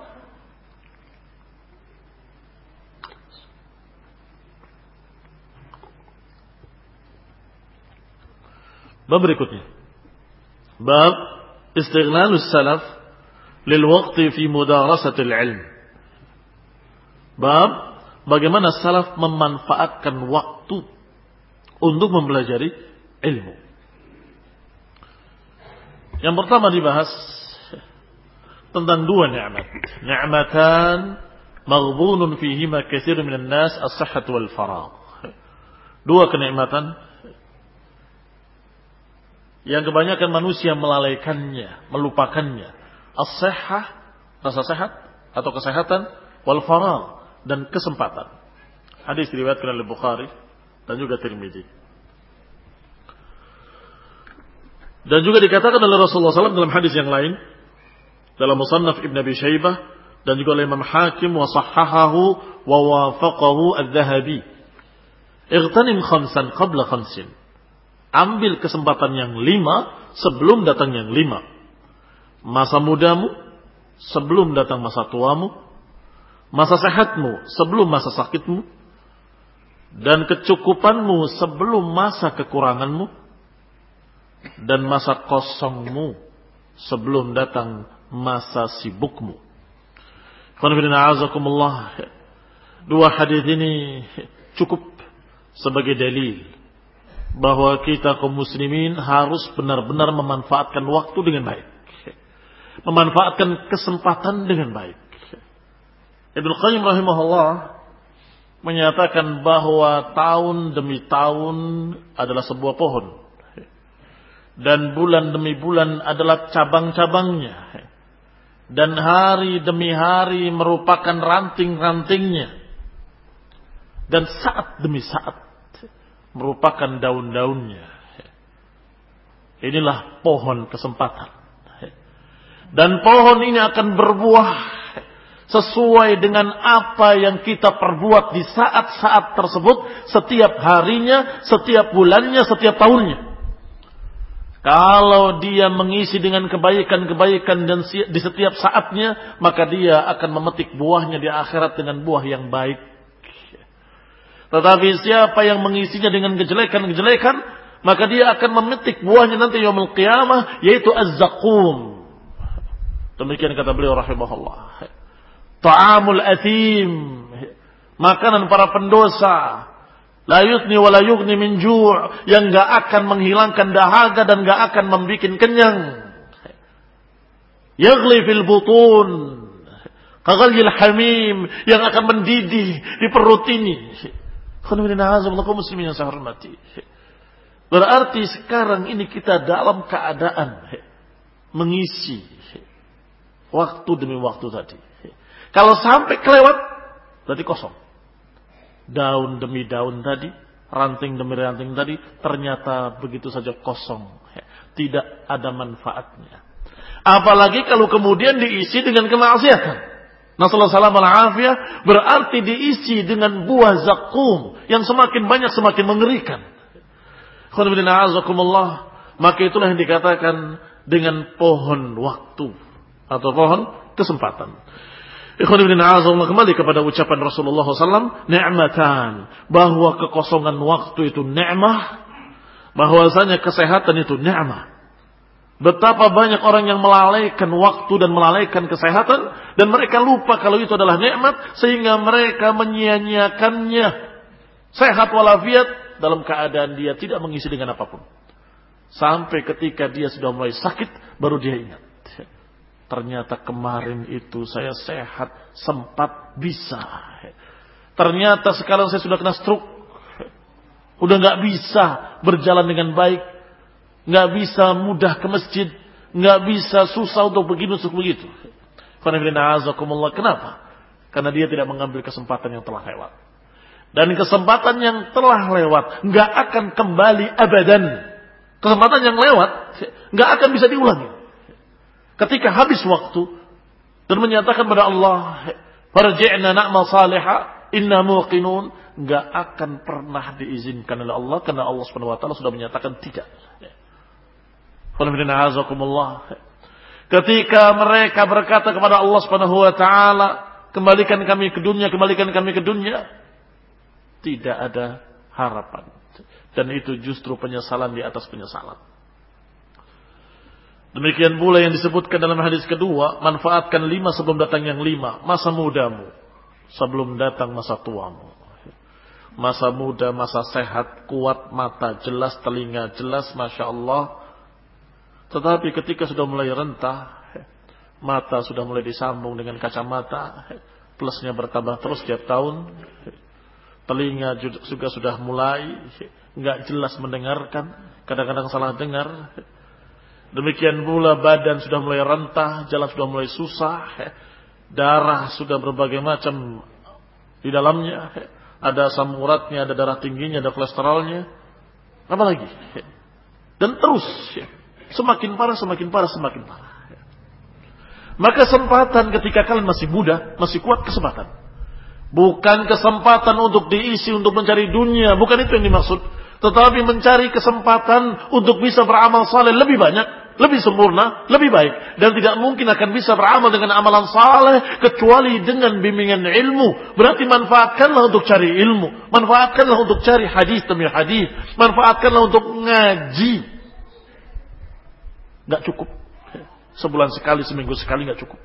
Bab berikutnya, bab istighnalus salaf lil waqti fi mudarasatil ilm. Bab bagaimana salaf memanfaatkan waktu untuk mempelajari ilmu. Yang pertama dibahas tentang dua nikmat. Ni'matan maghbunun fihima katsirun minan nas as-sihhat wal faragh. Dua kenikmatan yang kebanyakan manusia melalaikannya, melupakannya. As-sihhah, rasa sehat atau kesehatan, wal faragh, dan kesempatan. Hadis diriwayatkan oleh Bukhari dan juga Tirmidzi. Dan juga dikatakan oleh Rasulullah SAW dalam hadis yang lain, dalam Musannaf Ibn Abi Shaybah, dan juga oleh Imam Hakim, wa sahhahahu wa wafaqahu Adz-Dzahabi. Ightanim khamsan qabla khamsin. Ambil kesempatan yang 5 sebelum datang yang 5. Masa mudamu sebelum datang masa tuamu. Masa sehatmu sebelum masa sakitmu. Dan kecukupanmu sebelum masa kekuranganmu. Dan masa kosongmu sebelum datang masa sibukmu. Dua hadis ini cukup sebagai dalil bahwa kita kaum muslimin harus benar-benar memanfaatkan waktu dengan baik, memanfaatkan kesempatan dengan baik. Ibnu Qayyim rahimahullah menyatakan bahwa tahun demi tahun adalah sebuah pohon, dan bulan demi bulan adalah cabang-cabangnya, dan hari demi hari merupakan ranting-rantingnya, dan saat demi saat merupakan daun-daunnya. Inilah pohon kesempatan. Dan pohon ini akan berbuah sesuai dengan apa yang kita perbuat di saat-saat tersebut, setiap harinya, setiap bulannya, setiap tahunnya. Kalau dia mengisi dengan kebaikan-kebaikan dan di setiap saatnya, maka dia akan memetik buahnya di akhirat dengan buah yang baik. Tetapi siapa yang mengisinya dengan kejelekan-kejelekan, maka dia akan memetik buahnya nanti yaumul qiyamah, yaitu az-zaqum. Demikian kata beliau rahimahullah. Ta'amul athim, makanan para pendosa. La yutni wa la yughni min ju', yang enggak akan menghilangkan dahaga dan enggak akan membuat kenyang. Yaghli fil butun, kaghalyil hamim, yang akan mendidih di perut ini. Muslimin yang saya hormati. Berarti sekarang ini kita dalam keadaan mengisi waktu demi waktu tadi. Kalau sampai kelewat, berarti kosong. Daun demi daun tadi, ranting demi ranting tadi, ternyata begitu saja kosong. Tidak ada manfaatnya. Apalagi kalau kemudian diisi dengan kemaksiatan. Nasallahu alaihi berarti diisi dengan buah zakum yang semakin banyak semakin mengerikan. Maka itulah yang dikatakan dengan pohon waktu atau pohon kesempatan. Kembali kepada ucapan Rasulullah SAW, ni'matan, bahwa kekosongan waktu itu ni'mah, bahwasanya kesehatan itu ni'mah. Betapa banyak orang yang melalaikan waktu dan melalaikan kesehatan, dan mereka lupa kalau itu adalah nikmat, sehingga mereka menyia-nyiakannya. Sehat walafiat dalam keadaan dia tidak mengisi dengan apapun. Sampai ketika dia sudah mulai sakit, baru dia ingat. Ternyata kemarin itu saya sehat, sempat bisa. Ternyata sekarang saya sudah kena stroke. Udah gak bisa berjalan dengan baik. Gak bisa mudah ke masjid. Gak bisa susah untuk begini, untuk begitu. Kenapa? Karena dia tidak mengambil kesempatan yang telah lewat. Dan kesempatan yang telah lewat gak akan kembali abadan. Kesempatan yang lewat gak akan bisa diulangi. Ketika habis waktu dan menyatakan pada Allah, farji'na na'mal salihah inna muqinun, gak akan pernah diizinkan oleh Allah karena Allah Subhanahu wa taala sudah menyatakan tidak. Ketika mereka berkata kepada Allah Subhanahu wa taala, kembalikan kami ke dunia, kembalikan kami ke dunia, tidak ada harapan. Dan itu justru penyesalan di atas penyesalan. Demikian pula yang disebutkan dalam hadis kedua, manfaatkan 5 sebelum datang yang 5. Masa mudamu sebelum datang masa tuamu. Masa muda, masa sehat, kuat mata, jelas telinga, jelas Masya Allah. Tetapi ketika sudah mulai rentah, mata sudah mulai disambung dengan kacamata, plusnya bertambah terus setiap tahun. Telinga juga sudah mulai nggak jelas mendengarkan, kadang-kadang salah dengar. Demikian pula badan sudah mulai rentah, jalan sudah mulai susah, darah sudah berbagai macam di dalamnya, ada asam uratnya, ada darah tingginya, ada kolesterolnya, apa lagi? Dan terus semakin parah, semakin parah, semakin parah. Maka kesempatan ketika kalian masih muda, masih kuat kesempatan. Bukan kesempatan untuk diisi untuk mencari dunia, bukan itu yang dimaksud. Tetapi mencari kesempatan untuk bisa beramal saleh lebih banyak, lebih sempurna, lebih baik. Dan tidak mungkin akan bisa beramal dengan amalan saleh kecuali dengan bimbingan ilmu. Berarti manfaatkanlah untuk cari ilmu. Manfaatkanlah untuk cari hadis demi hadis. Manfaatkanlah untuk ngaji. Gak cukup. Sebulan sekali, seminggu sekali gak cukup.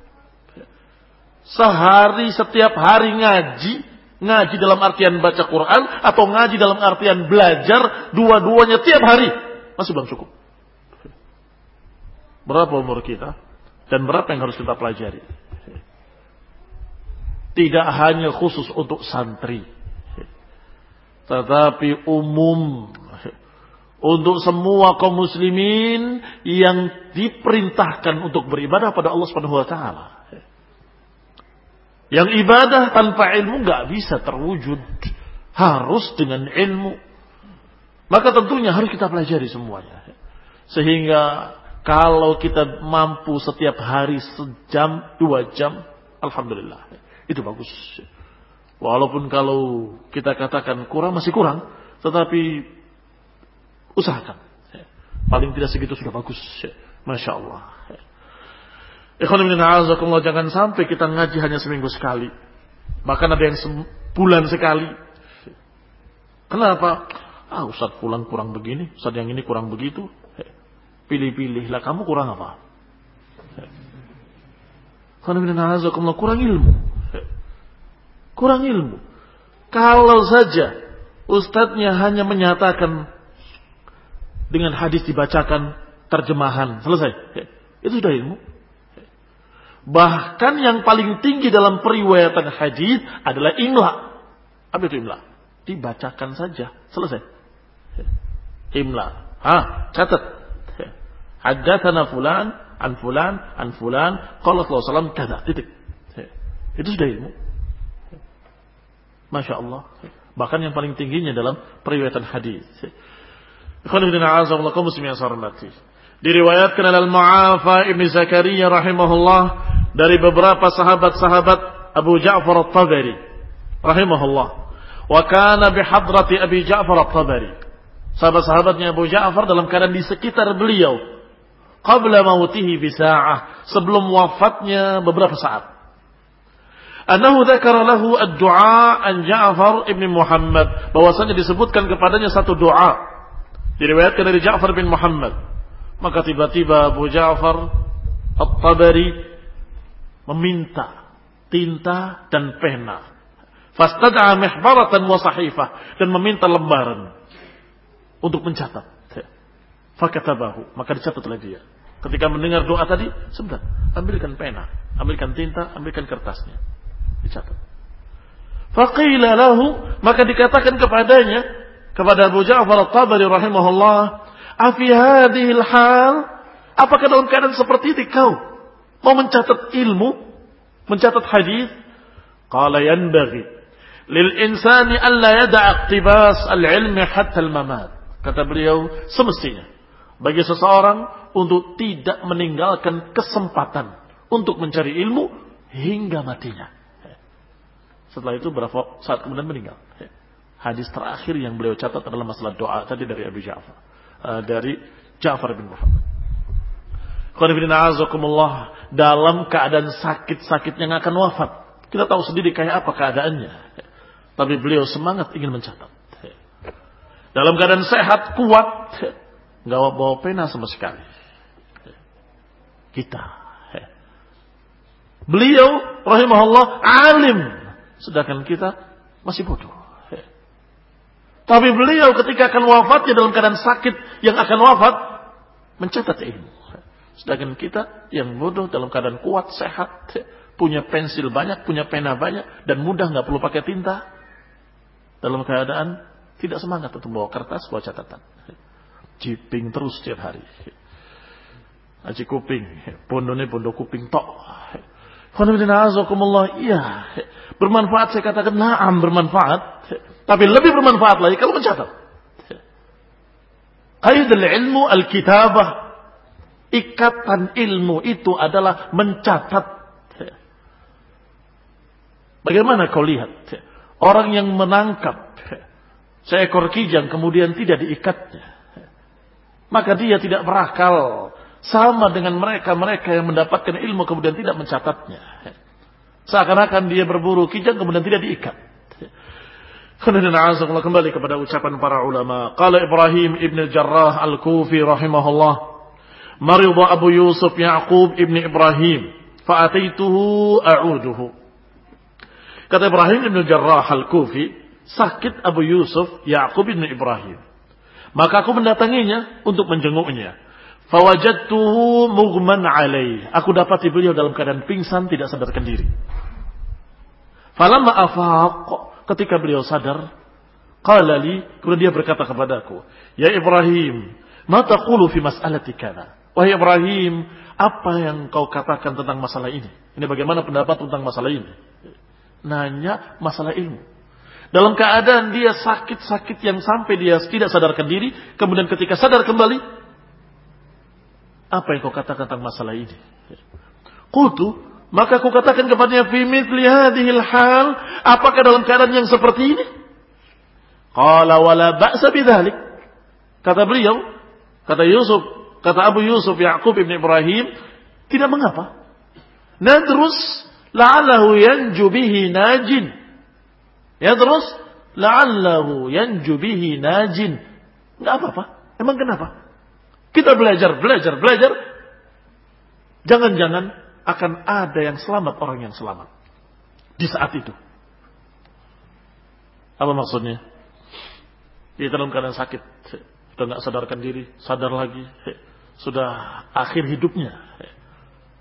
Sehari, setiap hari ngaji. Ngaji dalam artian baca Quran atau ngaji dalam artian belajar, dua-duanya tiap hari masih belum cukup. Berapa umur kita dan berapa yang harus kita pelajari? Tidak hanya khusus untuk santri, tetapi umum untuk semua kaum muslimin yang diperintahkan untuk beribadah pada Allah Subhanahu wa taala. Yang ibadah tanpa ilmu gak bisa terwujud. Harus dengan ilmu. Maka tentunya harus kita pelajari semuanya. Sehingga kalau kita mampu setiap hari sejam, 2 jam, alhamdulillah. Itu bagus. Walaupun kalau kita katakan kurang, masih kurang. Tetapi usahakan. Paling tidak segitu sudah bagus. Masya Allah. Jangan sampai kita ngaji hanya seminggu sekali. Bahkan ada yang sebulan sekali. Kenapa? Ustaz pulang kurang begini, Ustaz yang ini kurang begitu. Pilih-pilih lah, kamu kurang apa? Kurang ilmu. Kurang ilmu. Kalau saja ustadznya hanya menyatakan dengan hadis dibacakan terjemahan, selesai. Itu sudah ilmu. Bahkan yang paling tinggi dalam periwayatan hadis adalah imla. Apa itu imla? Dibacakan saja, selesai. Imla. Catat. Haddatsana fulan an fulan an fulan qala sallallahu alaihi wasallam kada. Titik. Itu sudah ilmu. Masya Allah. Bahkan yang paling tingginya dalam periwayatan hadis. Diriwayatkan oleh Al-Mu'afa Ibn Zakaria rahimahullah dari beberapa sahabat-sahabat Abu Ja'far At-Tabari rahimahullah. Wa kana bihadrati Abi Ja'far At-Tabari. Sahabat-sahabatnya Abu Ja'far dalam keadaan di sekitar beliau. Qabla mautihi bisa'ah. Sebelum wafatnya beberapa saat. Annahu dzakara lahu ad-du'a an Ja'far ibn Muhammad. Bahwasanya disebutkan kepadanya satu doa. Diriwayatkan dari Ja'far bin Muhammad. Maka tiba-tiba Abu Ja'far At-Tabari meminta tinta dan pena. Fastad'a mihbaratan wa sahifah. Dan meminta lembaran untuk mencatat. Fakatabahu. Maka dicatat oleh dia. Ketika mendengar doa tadi, sebentar, ambilkan pena, ambilkan tinta, ambilkan kertasnya. Dicatat. Faqila lahu, maka dikatakan kepadanya, kepada Abu Ja'far At-Tabari rahimahullah, afi hadhil hal, apakah dalam keadaan seperti ini kau mau mencatat ilmu, mencatat hadis? Qala yanbaghi lil insani alla yada'a iqtibas al-ilmi hatta al-mamat. Kata beliau, semestinya bagi seseorang untuk tidak meninggalkan kesempatan untuk mencari ilmu hingga matinya. Setelah itu berapa saat kemudian meninggal. Hadis terakhir yang beliau catat adalah masalah doa tadi dari Abu Ja'far, dari Ja'far bin Muhammad. Dalam keadaan sakit-sakit yang akan wafat. Kita tahu sendiri kayak apa keadaannya. Tapi beliau semangat ingin mencatat. Dalam keadaan sehat, kuat, nggak bawa pena sama sekali. Kita. Beliau rahimahullah alim. Sedangkan kita masih bodoh. Tapi beliau ketika akan wafatnya dalam keadaan sakit yang akan wafat, mencatat ilmu. Sedangkan kita yang bodoh dalam keadaan kuat, sehat, punya pensil banyak, punya pena banyak, dan mudah nggak perlu pakai tinta. Dalam keadaan tidak semangat untuk bawa kertas, bawa catatan. Jiping terus setiap hari. Aji kuping, pondone pondok kuping tok. Iya, bermanfaat saya katakan na'am bermanfaat, tapi lebih bermanfaat lagi kalau mencatat. Qaidul ilmu al-kitabah. Ikatan ilmu itu adalah mencatat. Bagaimana kau lihat orang yang menangkap seekor kijang kemudian tidak diikatnya, maka dia tidak berakal. Sama dengan mereka yang mendapatkan ilmu kemudian tidak mencatatnya. Seakan-akan dia berburu kijang kemudian tidak diikat. Kembali kepada ucapan para ulama. Qala Ibrahim ibn Jarrah al-Kufi rahimahullah. Marida Abu Yusuf Ya'qub ibn Ibrahim. Fa'ataituhu a'uduhu. Kata Ibrahim ibn Jarrah al-Kufi, sakit Abu Yusuf Ya'qub ibn Ibrahim. Maka aku mendatanginya untuk menjenguknya. Fawajadtuhu mughman alaih. Aku dapati beliau dalam keadaan pingsan, tidak sadarkan diri. Falamma afaq, ketika beliau sadar, qala li, kemudian dia berkata kepadaku, ya Ibrahim, ma taqulu fi mas'alati kana? Wahai Ibrahim, apa yang kau katakan tentang masalah ini? Ini bagaimana pendapat tentang masalah ini? Nanya masalah ilmu. Dalam keadaan dia sakit-sakit yang sampai dia tidak sadarkan diri, kemudian ketika sadar kembali, apa yang kau katakan tentang masalah ini? Qultu, maka aku katakan kepadanya, fi mithli hadhil hal, apakah dalam keadaan yang seperti ini? Qala wala ba'sa bidzalik. Kata beliau, kata Abu Yusuf Ya'qub ibn Ibrahim, tidak mengapa. Nadrus la'allahu yanju bihi najin. Yadrus la'allahu yanju bihi najin. Enggak apa-apa. Emang kenapa? Kita belajar. Jangan-jangan akan ada yang selamat, orang yang selamat. Di saat itu. Apa maksudnya? Dia dalam keadaan sakit. Sudah tidak sadarkan diri. Sadar lagi. Sudah akhir hidupnya.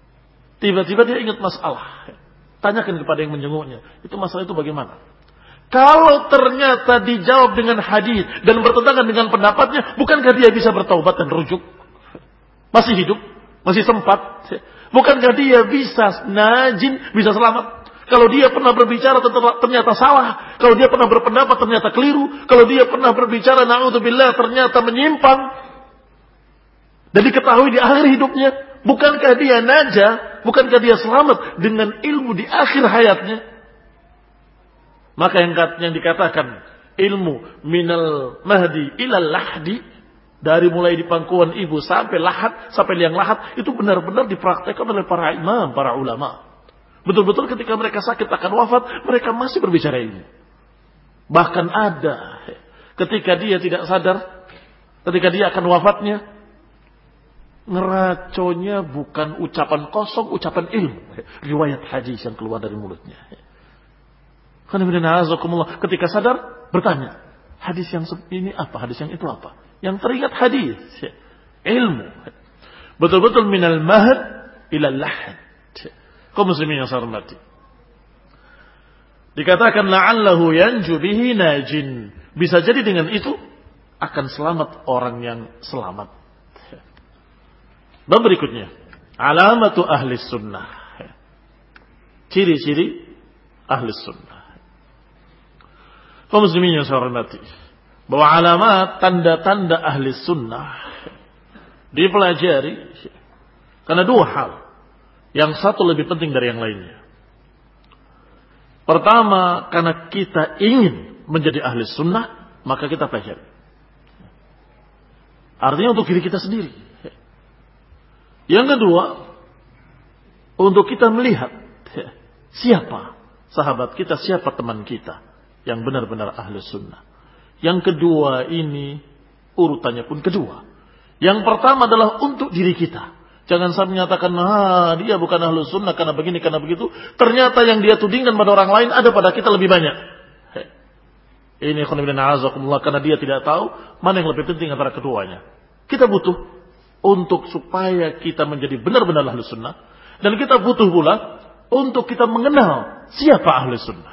Tiba-tiba dia ingat masalah. Tanyakan kepada yang menjenguknya. Itu masalah itu bagaimana? Kalau ternyata dijawab dengan hadis dan bertentangan dengan pendapatnya, bukankah dia bisa bertaubat dan rujuk? Masih hidup, masih sempat. Bukankah dia bisa najin, bisa selamat? Kalau dia pernah berbicara ternyata salah, kalau dia pernah berpendapat ternyata keliru, kalau dia pernah berbicara na'udzubillah ternyata menyimpang, dan diketahui di akhir hidupnya, bukankah dia najah, bukankah dia selamat dengan ilmu di akhir hayatnya? Maka yang dikatakan ilmu minal mahdi ilal lahdi, dari mulai di pangkuan ibu sampai lahat, sampai liang lahat, itu benar-benar dipraktekkan oleh para imam, para ulama. Betul-betul ketika mereka sakit akan wafat, mereka masih berbicara ilmu. Bahkan ada ketika dia tidak sadar, ketika dia akan wafatnya, ngeraconya bukan ucapan kosong, ucapan ilmu, riwayat hadis yang keluar dari mulutnya. Ketika sadar, bertanya, hadis yang ini apa? Hadis yang itu apa? Yang teringat hadis, ilmu. Betul-betul minal mahd ilal lahad. Kaum muslimin yang saya hormati. Dikatakan la'allahu yanju bihi najin. Bisa jadi dengan itu akan selamat orang yang selamat. Dan berikutnya, alamatu ahli sunnah. Ciri-ciri ahli sunnah. Kaum muslimin yang saya hormati, bahwa alamat tanda-tanda ahli sunnah dipelajari karena dua hal. Yang satu lebih penting dari yang lainnya. Pertama, karena kita ingin menjadi ahli sunnah, maka kita pelajari. Artinya untuk diri kita sendiri. Yang kedua, untuk kita melihat siapa sahabat kita, siapa teman kita yang benar-benar ahli sunnah. Yang kedua ini urutannya pun kedua. Yang pertama adalah untuk diri kita. Jangan sampai menyatakan, dia bukan ahli sunnah karena begini, karena begitu. Ternyata yang dia tudingkan pada orang lain ada pada kita lebih banyak. Ini karena dia tidak tahu mana yang lebih penting antara keduanya. Kita butuh untuk supaya kita menjadi benar-benar ahli sunnah. Dan kita butuh pula untuk kita mengenal siapa ahli sunnah.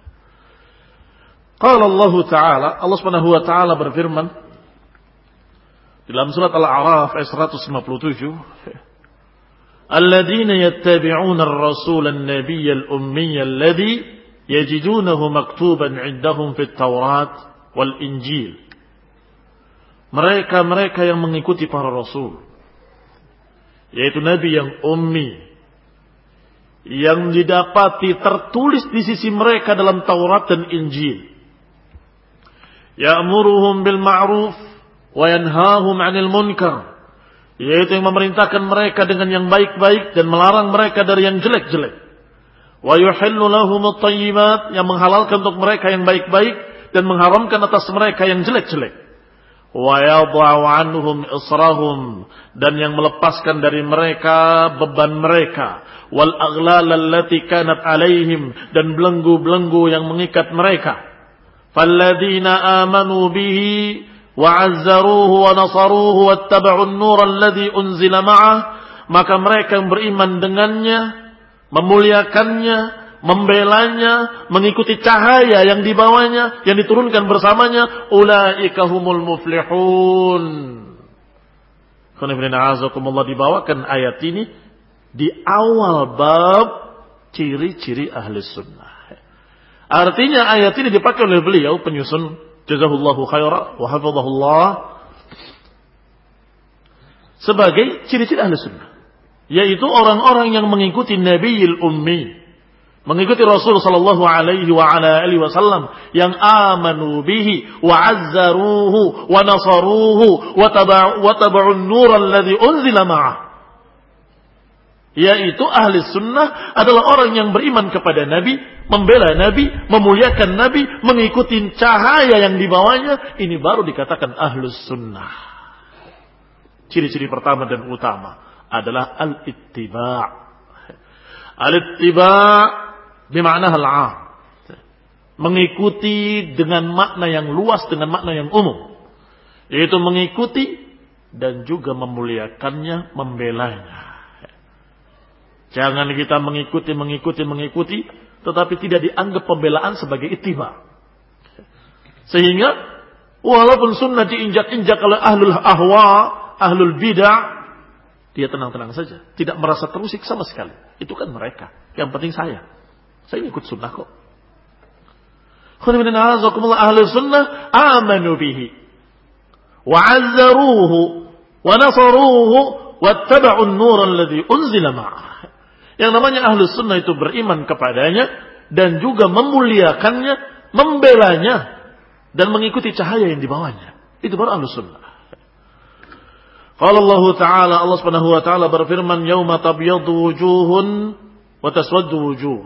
Qala Allah Ta'ala, Allah Subhanahu wa Ta'ala berfirman dalam surat Al-A'raf ayat 157, Alladzina yattabi'una ar-rasula an-nabiyya al-ummiyya alladhi yajidunahu maktuban 'indahum fit Taurat wal Injil. Mereka yang mengikuti para rasul, yaitu nabi yang ummi, yang didapati tertulis di sisi mereka dalam Taurat dan Injil. Ya'muruhum bil ma'ruf wa yanhahum 'anil munkar, yaitu yang memerintahkan mereka dengan yang baik-baik dan melarang mereka dari yang jelek-jelek. Wa yuhillu lahumut thayyibat, yang menghalalkan untuk mereka yang baik-baik dan mengharamkan atas mereka yang jelek-jelek. Wa yadh'u 'anhum israhum, dan yang melepaskan dari mereka beban mereka. Wal aghlal allati kanat 'alaihim, dan belenggu-belenggu yang mengikat mereka. Falladzina amanu bihi wa'azzaruhu wa nasaruhu wattaba'u an-nur alladhi unzila ma'ah, maka mereka yang beriman dengannya, memuliakannya, membelanya, mengikuti cahaya yang dibawanya, yang diturunkan bersamanya, ulaika humul muflihun. Dibawakan ayat ini di awal bab ciri-ciri ahli sunnah. Artinya ayat ini dipakai oleh beliau penyusun, jazahullahu khairan wa hafizahullah, sebagai ciri-ciri ahli sunnah, yaitu orang-orang yang mengikuti Nabiyil Ummi, mengikuti Rasul sallallahu alaihi wa ala alihi wasallam, yang amanu bihi wa azzaruhu wa nasaruhu wa tabu'un nur alladhi unzila ma'ah. Yaitu ahli sunnah adalah orang yang beriman kepada Nabi, membela Nabi, memuliakan Nabi, mengikuti cahaya yang dibawanya. Ini baru dikatakan ahlus sunnah. Ciri-ciri pertama dan utama adalah al-ittiba'. Al-ittiba' bima'na al-'am, mengikuti dengan makna yang luas, dengan makna yang umum, yaitu mengikuti dan juga memuliakannya, membelanya. Jangan kita mengikuti, tetapi tidak dianggap pembelaan sebagai ittiba. Sehingga walaupun sunnah diinjak-injak oleh ahlul ahwa, ahlul bid'ah, dia tenang-tenang saja, tidak merasa terusik sama sekali. Itu kan mereka. Yang penting saya ikut sunnah kok. Ahlu sunnah amanu bihi wa 'azzaruhu wa nasaruhu wattaba'u an-nur alladhi unzila ma'ah. Yang namanya ahlu sunnah itu beriman kepadanya dan juga memuliakannya, membelanya dan mengikuti cahaya yang dibawanya. Itu baru ahlu sunnah. Qala Allah Ta'ala, Allah Subhanahu wa taala berfirman, "Yauma tabyaddu wujuhun wa taswaddu wujuh."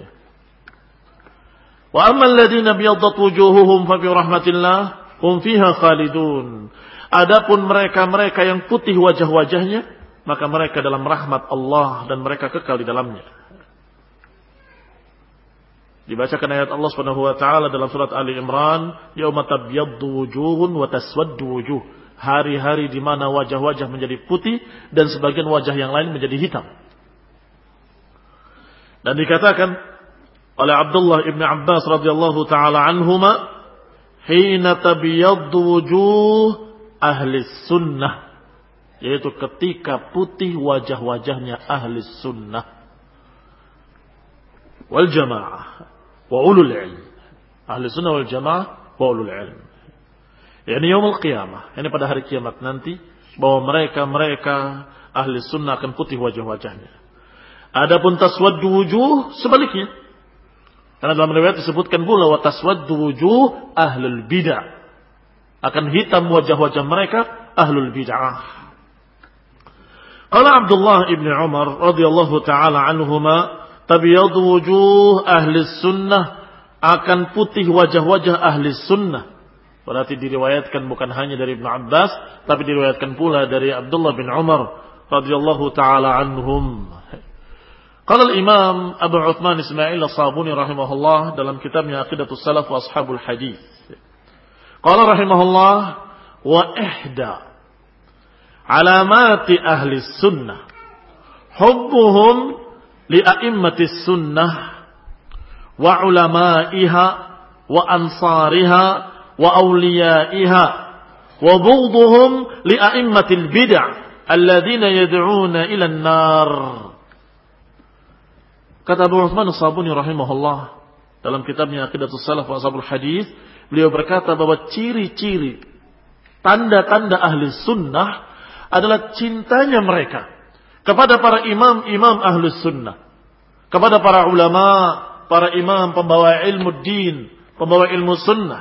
Wa ammal ladzina biyaddat wujuhuhum fa fi rahmatillah hum fiha khalidun. Adapun mereka-mereka yang putih wajah-wajahnya, maka mereka dalam rahmat Allah dan mereka kekal di dalamnya. Dibacakan ayat Allah Subhanahu wa taala dalam surat Ali Imran, "Yauma tabyaddu wujuhun wa taswaddu wujuh." Hari-hari di mana wajah-wajah menjadi putih dan sebagian wajah yang lain menjadi hitam. Dan dikatakan oleh Abdullah ibn Abbas radhiyallahu taala anhuma, "Hina tabyaddu wujuh ahli sunnah." Yaitu ketika putih wajah-wajahnya ahli sunnah wal jamaah wa ulul ilm. Ahli sunnah wal jamaah wa ulul ilm. Yani yaumul qiyamah, ini pada hari kiamat nanti, bahwa mereka ahli sunnah akan putih wajah-wajahnya. Adapun taswaddu wujuh sebaliknya. Karena dalam riwayat disebutkan pula wa taswaddu wujuh ahlul bid'ah. Akan hitam wajah-wajah mereka ahlul bid'ah. Qala Abdullah ibn Umar radhiyallahu taala anhuma, tabyaddu wujuh ahli sunnah, akan putih wajah-wajah ahli sunnah. Berarti diriwayatkan bukan hanya dari Ibnu Abbas, tapi diriwayatkan pula dari Abdullah bin Umar radhiyallahu taala anhum. Qala al-Imam Abu Uthman Ismail As-Sabuni rahimahullah dalam kitabnya Aqidatus Salaf wa Ashabul Hadis. Qala rahimahullah, wa ihda alamati ahli sunnah hubbuhum li a'immatis sunnah wa ulama'iha wa ansariha wa awliyaiha wa bughdhuhum li a'immatil bid'ah alladziina yad'uuna ila an-nar. Kata Abu Uthman As-Sabuni rahimahullah dalam kitabnya Aqidatus Salaf wa Ashabul Hadis, beliau berkata bahwa ciri-ciri tanda-tanda ahli sunnah adalah cintanya mereka kepada para imam-imam ahli sunnah, kepada para ulama, para imam pembawa ilmu din, pembawa ilmu sunnah,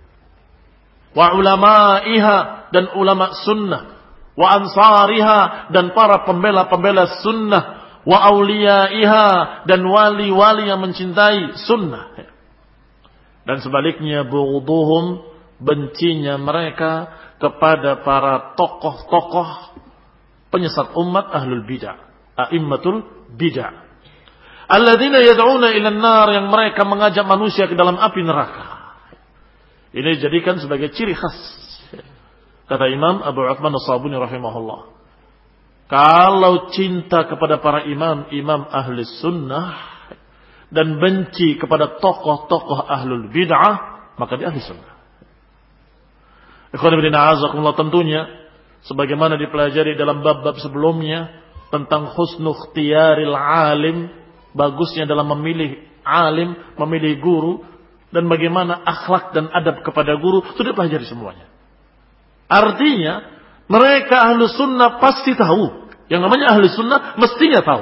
wa ulama'iha, dan ulama sunnah, wa ansariha, dan para pembela-pembela sunnah, wa awliya'iha, dan wali-wali yang mencintai sunnah. Dan sebaliknya, bughdhuhum, bencinya mereka kepada para tokoh-tokoh penyesat umat ahlul bid'ah, a'immatul bid'ah, alladzina yad'una ila an-nar, yang mereka mengajak manusia ke dalam api neraka. Ini dijadikan sebagai ciri khas. Kata Imam Abu Uthman As-Sabuni rahimahullah, kalau cinta kepada para imam ahli sunnah dan benci kepada tokoh-tokoh ahlul bid'ah, maka dia ahli sunnah. Ikhwan fillah a'azakumullah, tentunya sebagaimana dipelajari dalam bab-bab sebelumnya tentang husnu ikhtiyaril alim, bagusnya dalam memilih alim, memilih guru, dan bagaimana akhlak dan adab kepada guru, sudah pelajari semuanya. Artinya mereka ahli sunnah pasti tahu. Yang namanya ahli sunnah mestinya tahu.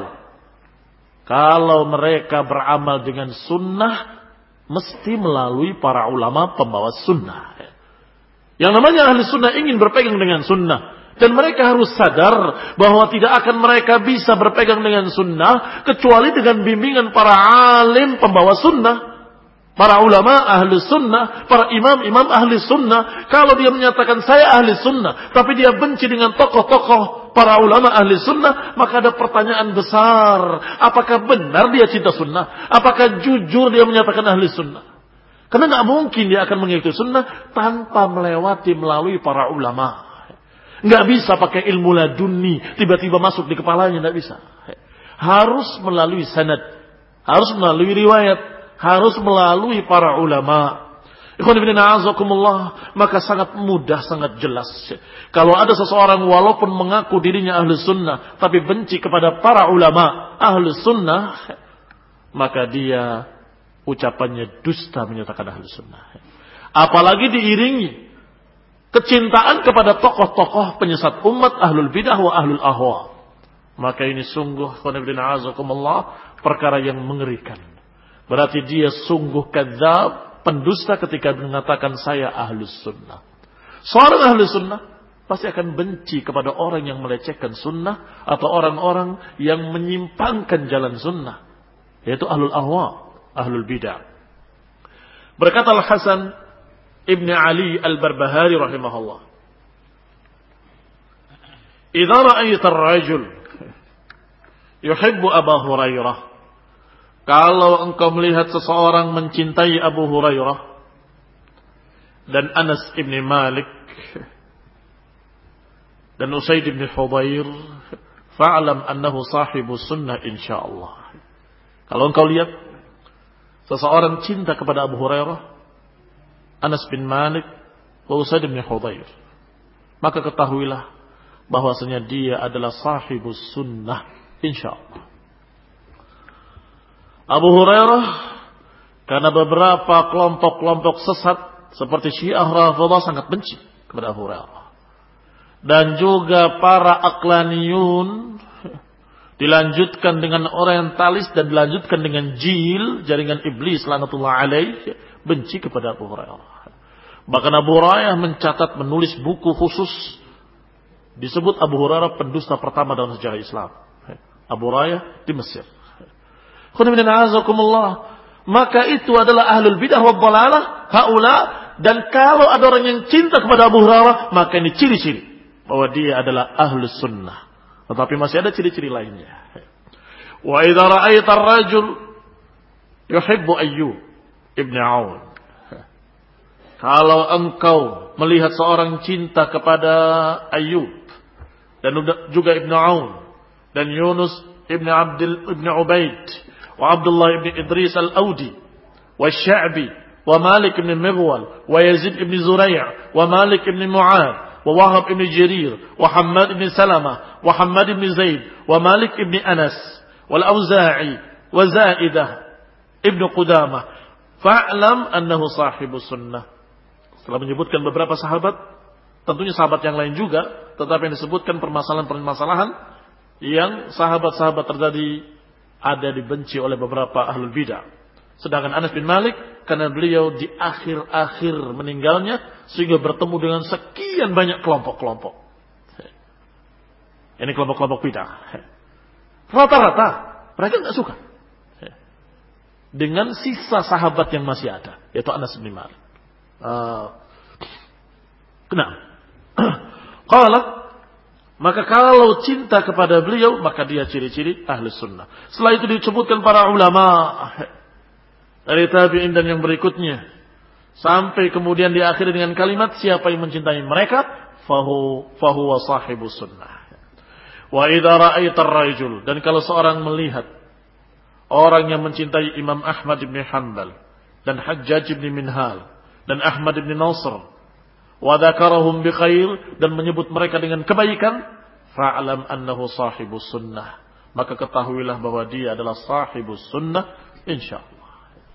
Kalau mereka beramal dengan sunnah, mesti melalui para ulama pembawa sunnah. Yang namanya ahli sunnah ingin berpegang dengan sunnah, dan mereka harus sadar bahwa tidak akan mereka bisa berpegang dengan sunnah kecuali dengan bimbingan para alim pembawa sunnah, para ulama ahli sunnah, para imam-imam ahli sunnah. Kalau dia menyatakan saya ahli sunnah, tapi dia benci dengan tokoh-tokoh para ulama ahli sunnah, maka ada pertanyaan besar. Apakah benar dia cinta sunnah? Apakah jujur dia menyatakan ahli sunnah? Karena nggak mungkin dia akan mengikuti sunnah tanpa melalui para ulama. Nggak bisa pakai ilmu laduni, tiba-tiba masuk di kepalanya, nggak bisa. Harus melalui sanad, harus melalui riwayat, harus melalui para ulama. Ikhwan fillah a'azakumullah, maka sangat mudah, sangat jelas. Kalau ada seseorang walaupun mengaku dirinya ahli sunnah, tapi benci kepada para ulama ahli sunnah, maka dia ucapannya dusta menyatakan ahli sunnah. Apalagi diiringi kecintaan kepada tokoh-tokoh penyesat umat ahlul bidah wa ahlul ahwa. Maka ini sungguh ikhwan fillah a'azakumullah perkara yang mengerikan. Berarti dia sungguh kadzab, pendusta ketika mengatakan saya ahlus sunnah. Seorang ahlus sunnah pasti akan benci kepada orang yang melecehkan sunnah atau orang-orang yang menyimpangkan jalan sunnah, yaitu ahlul ahwa, ahlul bidah. Berkata Al-Hasan Ibn Ali Al-Barbahari rahimahullah, "Idza ra'aita ar-rajul yuhibbu Abu Hurairah." Kalau engkau melihat seseorang mencintai Abu Hurairah dan Anas ibn Malik dan Usaid ibn Hudayr, fa'lam annahu sahibu sunnah insyaallah. Kalau engkau lihat seseorang cinta kepada Abu Hurairah, Anas bin Malik, dan Usaid ibn Hudayr, maka ketahuilah bahwasanya dia adalah sahibu sunnah insyaallah. Abu Hurairah karena beberapa kelompok-kelompok sesat seperti Syiah Rafidhah sangat benci kepada Abu Hurairah. Dan juga para aqlaniyun dilanjutkan dengan orientalis dan dilanjutkan dengan jil, jaringan iblis laknatullah alaih, benci kepada Abu Hurairah. Bahkan Abu Hurairah mencatat, menulis buku khusus, disebut Abu Hurairah pendusta pertama dalam sejarah Islam. Abu Hurairah di Mesir. Maka itu adalah ahlul bidah wa dhalalah haula. Dan kalau ada orang yang cinta kepada Abu Hurairah, maka ini ciri-ciri bahwa dia adalah ahlus sunnah. Tetapi masih ada ciri-ciri lainnya. Wa idza ra'aita ar-rajul yuhibbu Ayyub ibn Aun. Kalau engkau melihat seorang cinta kepada Ayyub dan juga Ibn Aun dan Yunus ibn Ubaid wa Abdullah ibn Idris al-Audi wa Sya'bi wa Malik ibn Mughwal wa Yazid ibn Zurai' wa Malik ibn Mu'ad wa Wahab ibn Jarir wa Hammad ibn Salama wa Hammad ibn Zaid wa Malik ibn Anas wal Auza'i wa Zaidah ibn Qudamah, fa'lam annahu sahibu sunnah. Setelah menyebutkan beberapa sahabat, tentunya sahabat yang lain juga, tetapi yang disebutkan permasalahan-permasalahan yang sahabat-sahabat terjadi ada dibenci oleh beberapa ahlul bidah. Sedangkan Anas bin Malik, karena beliau di akhir-akhir meninggalnya, sehingga bertemu dengan sekian banyak kelompok-kelompok. Ini kelompok-kelompok bidah. Rata-rata mereka tidak suka dengan sisa sahabat yang masih ada, yaitu Anas bin Malik. Kenapa? Maka kalau cinta kepada beliau, maka dia ciri-ciri ahli sunnah. Setelah itu disebutkan para ulama dari tabi'in dan yang berikutnya, sampai kemudian diakhiri dengan kalimat siapa yang mencintai mereka, fahuwa sahibu sunnah. Wa idza ra'aita ar-rajul, dan kalau seorang melihat orang yang mencintai Imam Ahmad bin Hanbal dan Hajjaj bin Minhal dan Ahmad bin Nasr, wa dzakarahum bi khair, dan menyebut mereka dengan kebaikan, fa'lam annahu sahibus sunnah, maka ketahuilah bahwa dia adalah sahibus sunnah insyaallah.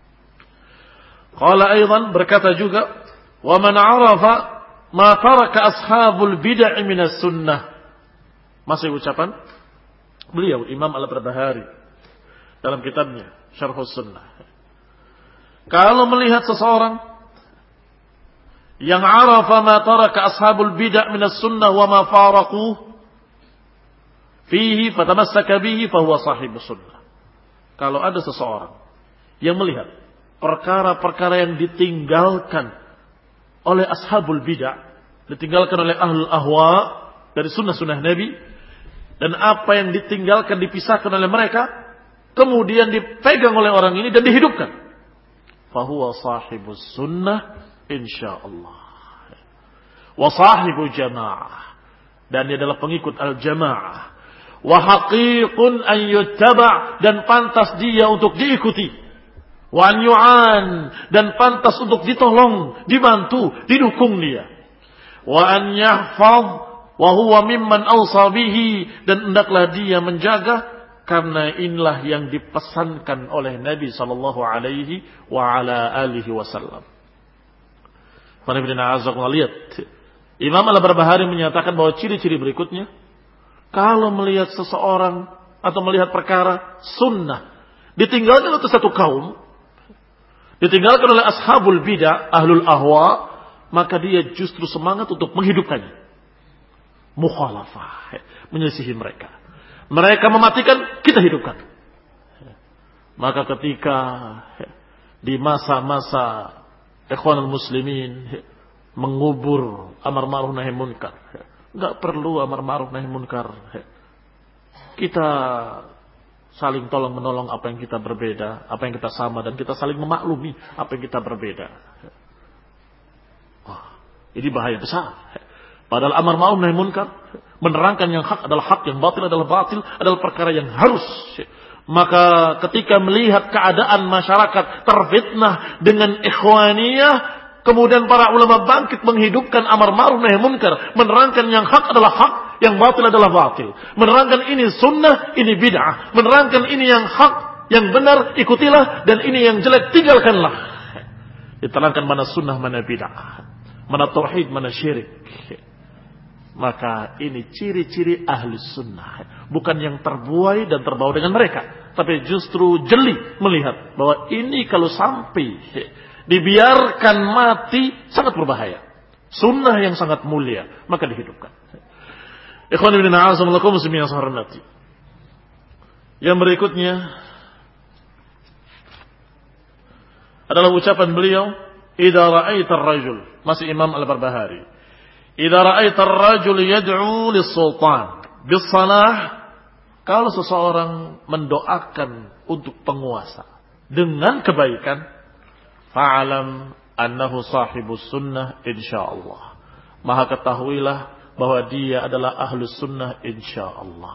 Qala aidan, berkata juga, wa man 'arafa ma taraka ashabul bid'ah minas sunnah. Masih ucapan beliau Imam Al-Barbahari dalam kitabnya Syarhus Sunnah. Kalau melihat seseorang yang arafa ma taraka ashabul bid'ah minas sunnah wa ma faraquh fihi fatamassaka bihi fahuwa sahibus sunnah. Kalau ada seseorang yang melihat perkara-perkara yang ditinggalkan oleh ashabul bid'ah, ditinggalkan oleh ahlul ahwa dari sunnah-sunnah Nabi, dan apa yang ditinggalkan dipisahkan oleh mereka kemudian dipegang oleh orang ini dan dihidupkan, fahuwa sahibus sunnah insyaallah. Wa sahibu jamaah, dan dia adalah pengikut al-jamaah. Wa haqiqun an yuttaba', dan pantas dia untuk diikuti. wa an yu'an, dan pantas untuk ditolong, dibantu, didukung dia. Wa an yahfaz wa huwa mimman awsa bihi, dan hendaklah dia menjaga, karena inilah yang dipesankan oleh Nabi sallallahu alaihi wa ala alihi wasallam. Lihat, Imam Al-Barbahari menyatakan bahwa ciri-ciri berikutnya, kalau melihat seseorang atau melihat perkara sunnah ditinggalkan oleh satu kaum, ditinggalkan oleh ashabul bidah, ahlul ahwa, maka dia justru semangat untuk menghidupkannya. Mukhalafah, menyelisihi mereka. Mereka mematikan, kita hidupkan. Maka ketika di masa-masa ikhwanul muslimin mengubur amar ma'ruf nahi munkar, enggak perlu amar ma'ruf nahi munkar. Kita saling tolong menolong apa yang kita berbeda, apa yang kita sama, dan kita saling memaklumi apa yang kita berbeda. Wah, ini bahaya besar. Padahal amar ma'ruf nahi munkar, menerangkan yang hak adalah hak, yang batil adalah batil, adalah perkara yang harus. Maka ketika melihat keadaan masyarakat terfitnah dengan ikhwaniyah, kemudian para ulama bangkit menghidupkan amar ma'ruf nahi munkar, menerangkan yang hak adalah hak, yang batil adalah batil. Menerangkan ini sunnah, ini bid'ah. Menerangkan ini yang hak, yang benar, ikutilah, dan ini yang jelek, tinggalkanlah. Diterangkan mana sunnah, mana bid'ah, mana tauhid, mana syirik. Maka ini ciri-ciri ahli sunnah. Bukan yang terbuai dan terbawa dengan mereka, tapi justru jeli melihat bahwa ini kalau sampai dibiarkan mati sangat berbahaya. Sunnah yang sangat mulia, maka dihidupkan. Ikhwan ibn a'azamullakum muslimin yang saya hormati. Yang berikutnya adalah ucapan beliau, idza ra'aita ar-rajul, masih Imam Al-Barbahari, idza ra'aita ar-rajul yad'u lis-sultan bis-salah, kalau seseorang mendoakan untuk penguasa dengan kebaikan, fa'alam annahu sahibus sunnah insyaallah. Maka ketahuilah bahwa dia adalah ahlus sunnah insyaallah.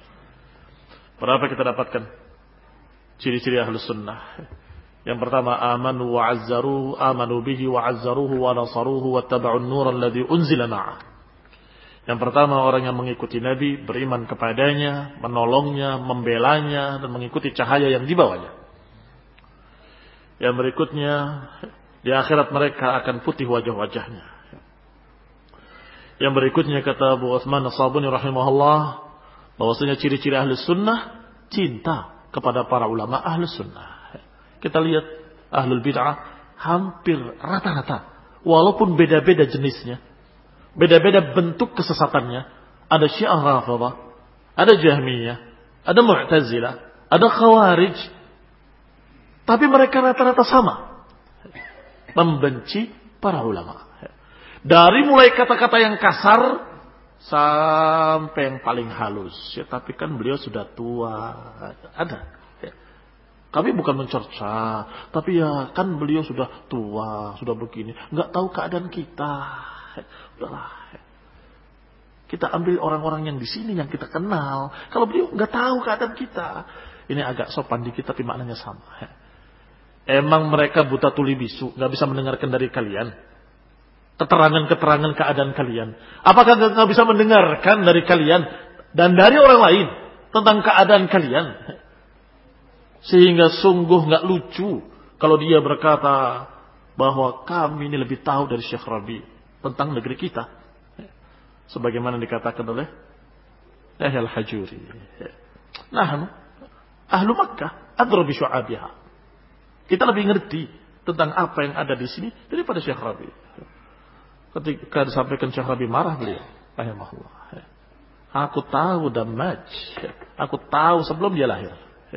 Berapa kita dapatkan ciri-ciri ahlus sunnah? Yang pertama, amanu wa azzaruhu, amanu bihi wa azzaruhu wa nasaruhu wa taba'un nur alladhi unzila ma'ah. Yang pertama, orang yang mengikuti Nabi, beriman kepadanya, menolongnya, membelanya, dan mengikuti cahaya yang dibawanya. Yang berikutnya, di akhirat mereka akan putih wajah-wajahnya. Yang berikutnya kata Abu Utsman As-Sabuni rahimahullah, bahwasanya ciri-ciri ahli sunnah cinta kepada para ulama ahli sunnah. Kita lihat ahlul bid'ah hampir rata-rata, walaupun beda-beda jenisnya, beda-beda bentuk kesesatannya. Ada Syiah Rafidhah, ada Jahmiyah, ada Mu'tazilah, ada Khawarij, tapi mereka rata-rata sama, membenci para ulama. Dari mulai kata-kata yang kasar sampai yang paling halus. Ya, tapi kan beliau sudah tua. Ada. Ya. Kami bukan mencerca, tapi ya kan beliau sudah tua, sudah begini. Nggak tahu keadaan kita. Udahlah. Kita ambil orang-orang yang di sini yang kita kenal. Kalau beliau nggak tahu keadaan kita, ini agak sopan dikit tapi maknanya sama. Ya. Emang mereka buta tuli bisu, nggak bisa mendengarkan dari kalian keterangan-keterangan keadaan kalian? Apakah nggak bisa mendengarkan dari kalian dan dari orang lain tentang keadaan kalian? Sehingga sungguh nggak lucu kalau dia berkata bahwa kami ini lebih tahu dari Syekh Rabi tentang negeri kita, sebagaimana dikatakan oleh Al-Hajuri. Nah, ahlu Makkah adra bi syu'abiha. Kita lebih ngerti tentang apa yang ada di sini daripada Syekh Rabi. Ketika disampaikan Syekh Rabi marah beliau, rahimahullah. Aku tahu Damaj, aku tahu sebelum dia lahir.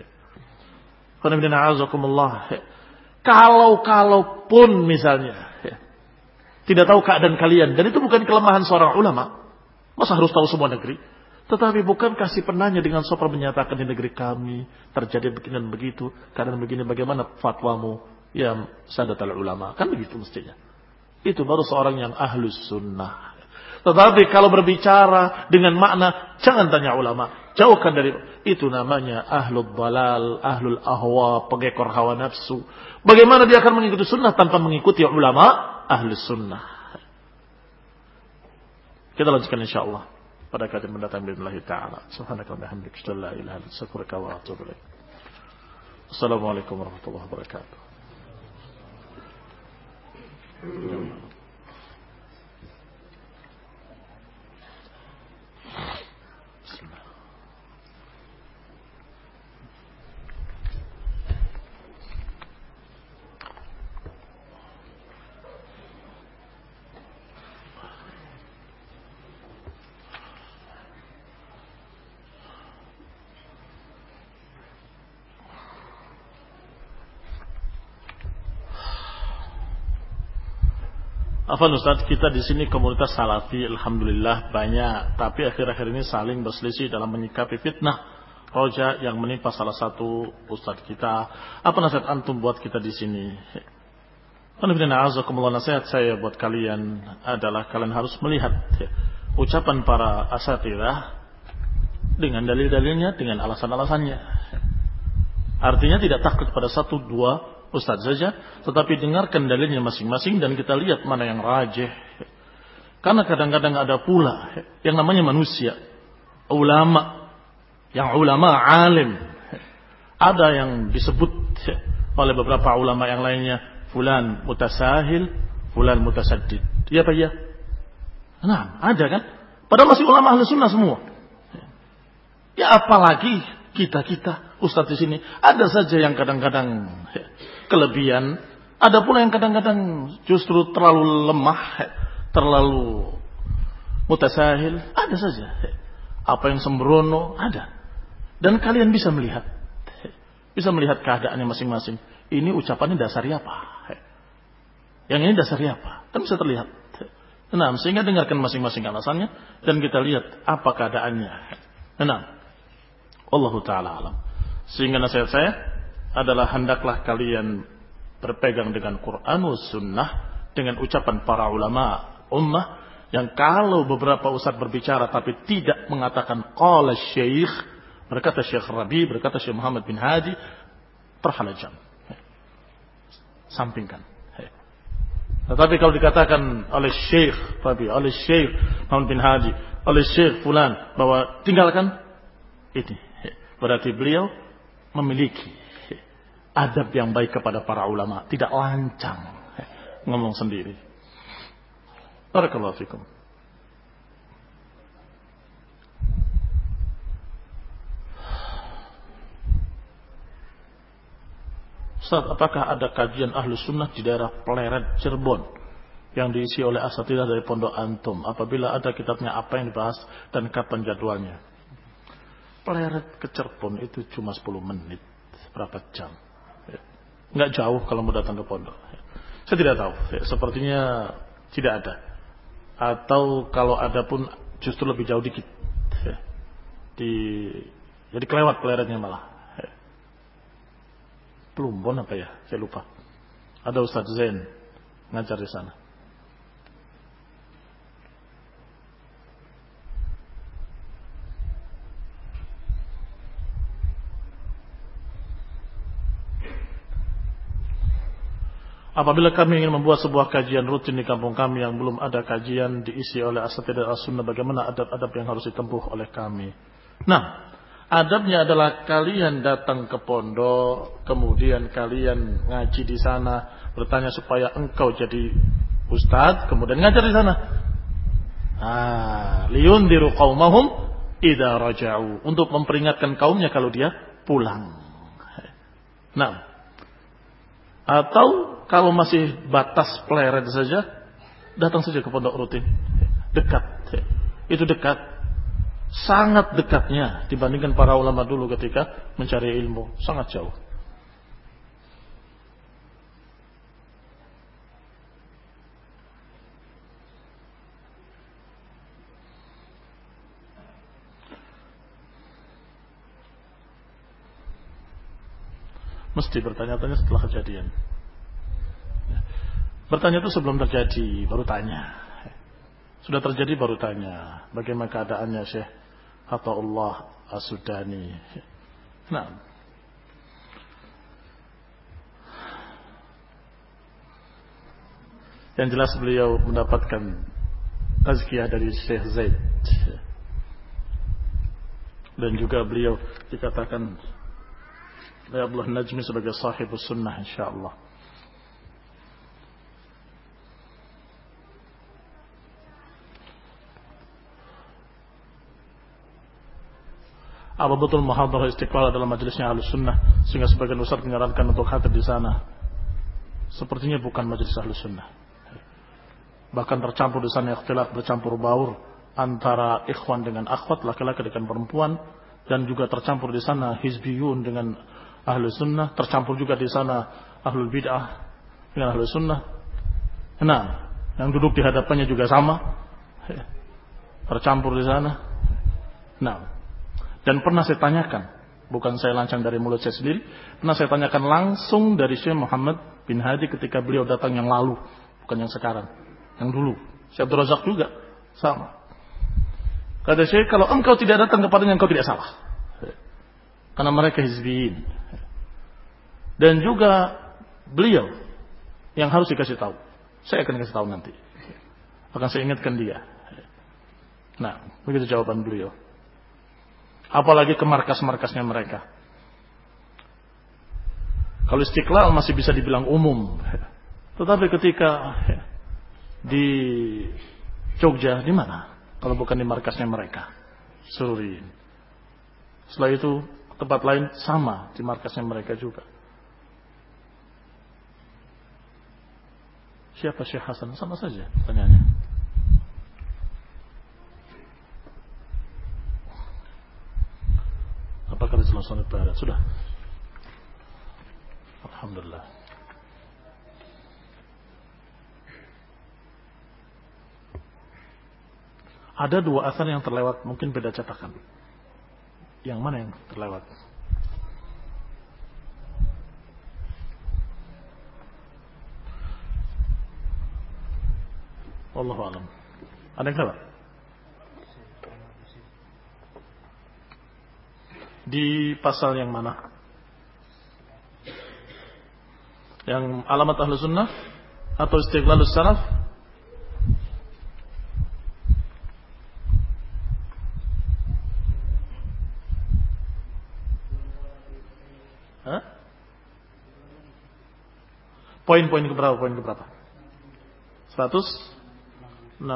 Kalaupun misalnya tidak tahu keadaan kalian, dan itu bukan kelemahan seorang ulama, masa harus tahu semua negeri? Tetapi bukankah si penanya dengan sopan menyatakan di negeri kami terjadi begini dan begitu, keadaan begini, bagaimana fatwamu ya sadatul ulama? Kan begitu mestinya. Itu baru seorang yang ahlus sunnah. Tetapi kalau berbicara dengan makna, jangan tanya ulama. Jauhkan dari itu, namanya ahlul dalal, ahlul ahwa, pengekor hawa nafsu. Bagaimana dia akan mengikuti sunnah tanpa mengikuti ulama ahlus sunnah? Kita lanjutkan insyaallah pada kajian mendatang billahi taala. Subhanaka wa bihamdika asyhadu an la ilaha illa anta astaghfiruka wa atubu ilaik. Assalamualaikum warahmatullahi wabarakatuh. Afwan Ustaz, kita di sini komunitas salafi alhamdulillah banyak, tapi akhir-akhir ini saling berselisih dalam menyikapi fitnah roja yang menimpa salah satu ustaz kita. Apa nasihat antum buat kita di sini? Nasihat saya buat kalian adalah kalian harus melihat ucapan para asatidzah dengan dalil-dalilnya, dengan alasan-alasannya. Artinya tidak takut pada satu dua ustaz saja, tetapi dengarkan dalilnya masing-masing dan kita lihat mana yang rajih. Karena kadang-kadang ada pula yang namanya manusia, ulama, yang ulama alim. Ada yang disebut oleh beberapa ulama yang lainnya, fulan mutasahil, fulan mutasaddid. Iya apa ya? Nah, ada kan? Padahal masih ulama ahli sunnah semua. Ya apalagi kita ustaz di sini, ada saja yang kadang-kadang kelebihan, ada pula yang kadang-kadang justru terlalu lemah, terlalu mutasahil, ada saja. Apa yang sembrono ada. Dan kalian bisa melihat keadaannya masing-masing. Ini ucapannya dasarnya apa? Yang ini dasarnya apa? Kan bisa terlihat. Nah, sehingga dengarkan masing-masing alasannya dan kita lihat apa keadaannya. Nah, Wallahu ta'ala alam. Sehingga nasihat saya adalah hendaklah kalian berpegang dengan Quran wa sunnah, dengan ucapan para ulama ummah, yang kalau beberapa ustaz berbicara tapi tidak mengatakan qala syekh, berkata Syekh Rabi, berkata Syekh Muhammad bin Hadi, terhalajam, sampingkan. Tetapi kalau dikatakan oleh Syekh Rabi, oleh Syekh Muhammad bin Hadi, oleh Syekh fulan, bahwa tinggalkan, ini berarti beliau memiliki adab yang baik kepada para ulama, tidak lancang ngomong sendiri. Barakallahu fikum. Ustaz, apakah ada kajian ahlu sunnah di daerah Pleret, Cirebon yang diisi oleh asatidzah dari pondok antum? Apabila ada, kitabnya apa yang dibahas dan kapan jadwalnya? Pleret ke Cirebon itu cuma 10 menit, berapa jam? Nggak jauh kalau mau datang ke pondok. Saya tidak tahu, sepertinya tidak ada. Atau kalau ada pun justru lebih jauh dikit. Jadi kelewat Pleretnya malah. Plumbon apa ya? Saya lupa. Ada Ustaz Zain ngajar di sana. Apabila kami ingin membuat sebuah kajian rutin di kampung kami yang belum ada kajian diisi oleh asatidzah as-sunnah, bagaimana adab-adab yang harus ditempuh oleh kami? Nah, adabnya adalah kalian datang ke pondok, kemudian kalian ngaji di sana, bertanya supaya engkau jadi ustaz, kemudian ngajar di sana. Liyundiru qaumahum idza raja'u, untuk memperingatkan kaumnya kalau dia pulang. Nah, atau kalau masih batas Pleret saja, datang saja ke pondok rutin. Dekat. Itu dekat. Sangat dekatnya dibandingkan para ulama dulu ketika mencari ilmu. Sangat jauh. Mesti bertanya-tanya setelah kejadian. Bertanya itu sebelum terjadi, baru tanya. Sudah terjadi baru tanya, bagaimana keadaannya Syekh Athaullah As-Sudani. Nah, yang jelas beliau mendapatkan tazkiyah dari Syekh Zaid. Dan juga beliau dikatakan oleh Abdullah Najmi sebagai sahibus sunnah insyaallah. Apa betul muhadarah Istiqlal adalah majelisnya Ahlus Sunnah sehingga sebagian ustaz menyarankan untuk hadir di sana? Sepertinya bukan majelis Ahlus Sunnah. Bahkan tercampur di sana ikhtilaf, bercampur baur antara ikhwan dengan akhwat, laki-laki dengan perempuan, dan juga tercampur di sana hizbiyun dengan Ahlus Sunnah, tercampur juga di sana Ahlul Bid'ah dengan Ahlus Sunnah. Nah, yang duduk di hadapannya juga sama, tercampur di sana. Nah, dan pernah saya tanyakan, bukan saya lancang dari mulut saya sendiri, pernah saya tanyakan langsung dari Syekh Muhammad bin Hadi ketika beliau datang yang lalu, bukan yang sekarang, yang dulu. Syekh Abdul Razak juga sama. Kata Syekh, kalau engkau tidak datang kepadanya engkau tidak salah, karena mereka hizbiyin. Dan juga beliau yang harus dikasih tahu. Saya akan kasih tahu nanti. Akan saya ingatkan dia. Nah, begitu jawaban beliau. Apalagi ke markas-markasnya mereka. Kalau Istiqlal masih bisa dibilang umum. Tetapi ketika di Jogja, di mana? Kalau bukan di markasnya mereka. Sururiyin. Setelah itu tempat lain sama di markasnya mereka juga. Siapa Syekh Hasan? Sama saja pertanyaannya. Apakah diselesaikan Barat? Sudah. Alhamdulillah. Ada dua asar yang terlewat, mungkin beda cetakan. Yang mana yang terlewat? Wallahu a'lam. Ada yang lewat? Di pasal yang mana? Yang alamat Ahlus Sunnah atau Istiqlalus Salaf? Hah? Poin-poin keberapa? Poin keberapa? 167.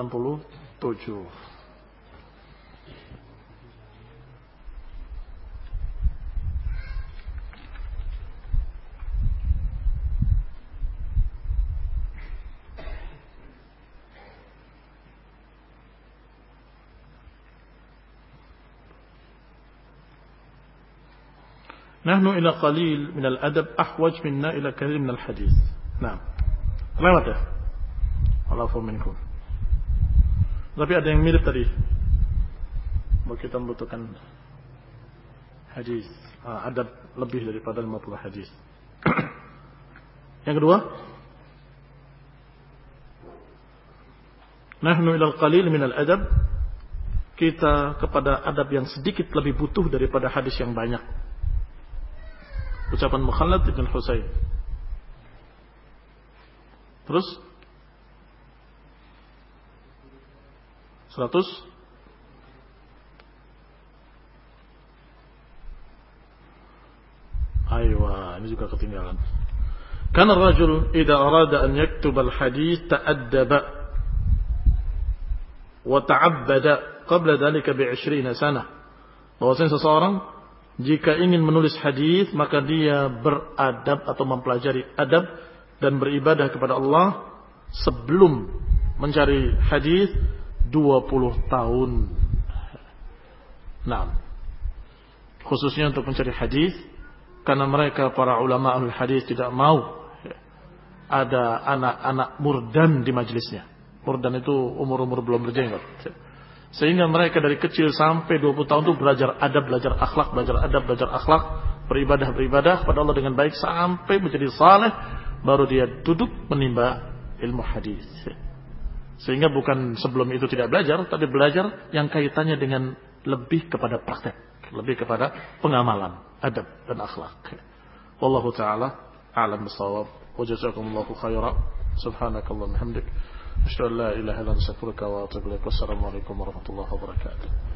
Nahnu ila qalil min al-adab ahwaj minna ila kathir min al-hadith. Nah, lewat ya? Walafu minkum. Tapi ada yang mirip tadi. Bahwa kita membutuhkan hadis, adab lebih daripada 50 hadis. Yang kedua, nahnu ila al-qalil min al-adab, kita kepada adab yang sedikit lebih butuh daripada hadis yang banyak. Ucapan Mukhalad ibn Husain. Terus 100. Aywa, ini juga ketinggalan. Kana ar-rajul idza arada an yaktuba al-hadits ta'addaba wa ta'abbada qabla dhalika bi 20 sana. Bahwasanya seseorang jika ingin menulis hadis maka dia beradab atau mempelajari adab dan beribadah kepada Allah sebelum mencari hadis 20 tahun. Nah, khususnya untuk mencari hadis karena mereka para ulama ahli hadis tidak mau ada anak-anak murdan di majelisnya. Murdan itu umur-umur belum berjenggot. Sehingga mereka dari kecil sampai 20 tahun itu belajar adab, belajar akhlak, belajar adab, belajar akhlak, beribadah kepada Allah dengan baik sampai menjadi saleh, baru dia duduk menimba ilmu hadis. Sehingga bukan sebelum itu tidak belajar, tapi belajar yang kaitannya dengan lebih kepada praktek, lebih kepada pengamalan, adab dan akhlak. Wallahu taala a'lam bissawab. Wa jazakumullahu khairan. Subhanakallahumma hamdik, asyhadu an la ilaha illa anta astaghfiruka wa atubu ilaik. Wassalamu alaikum warahmatullahi wabarakatuh.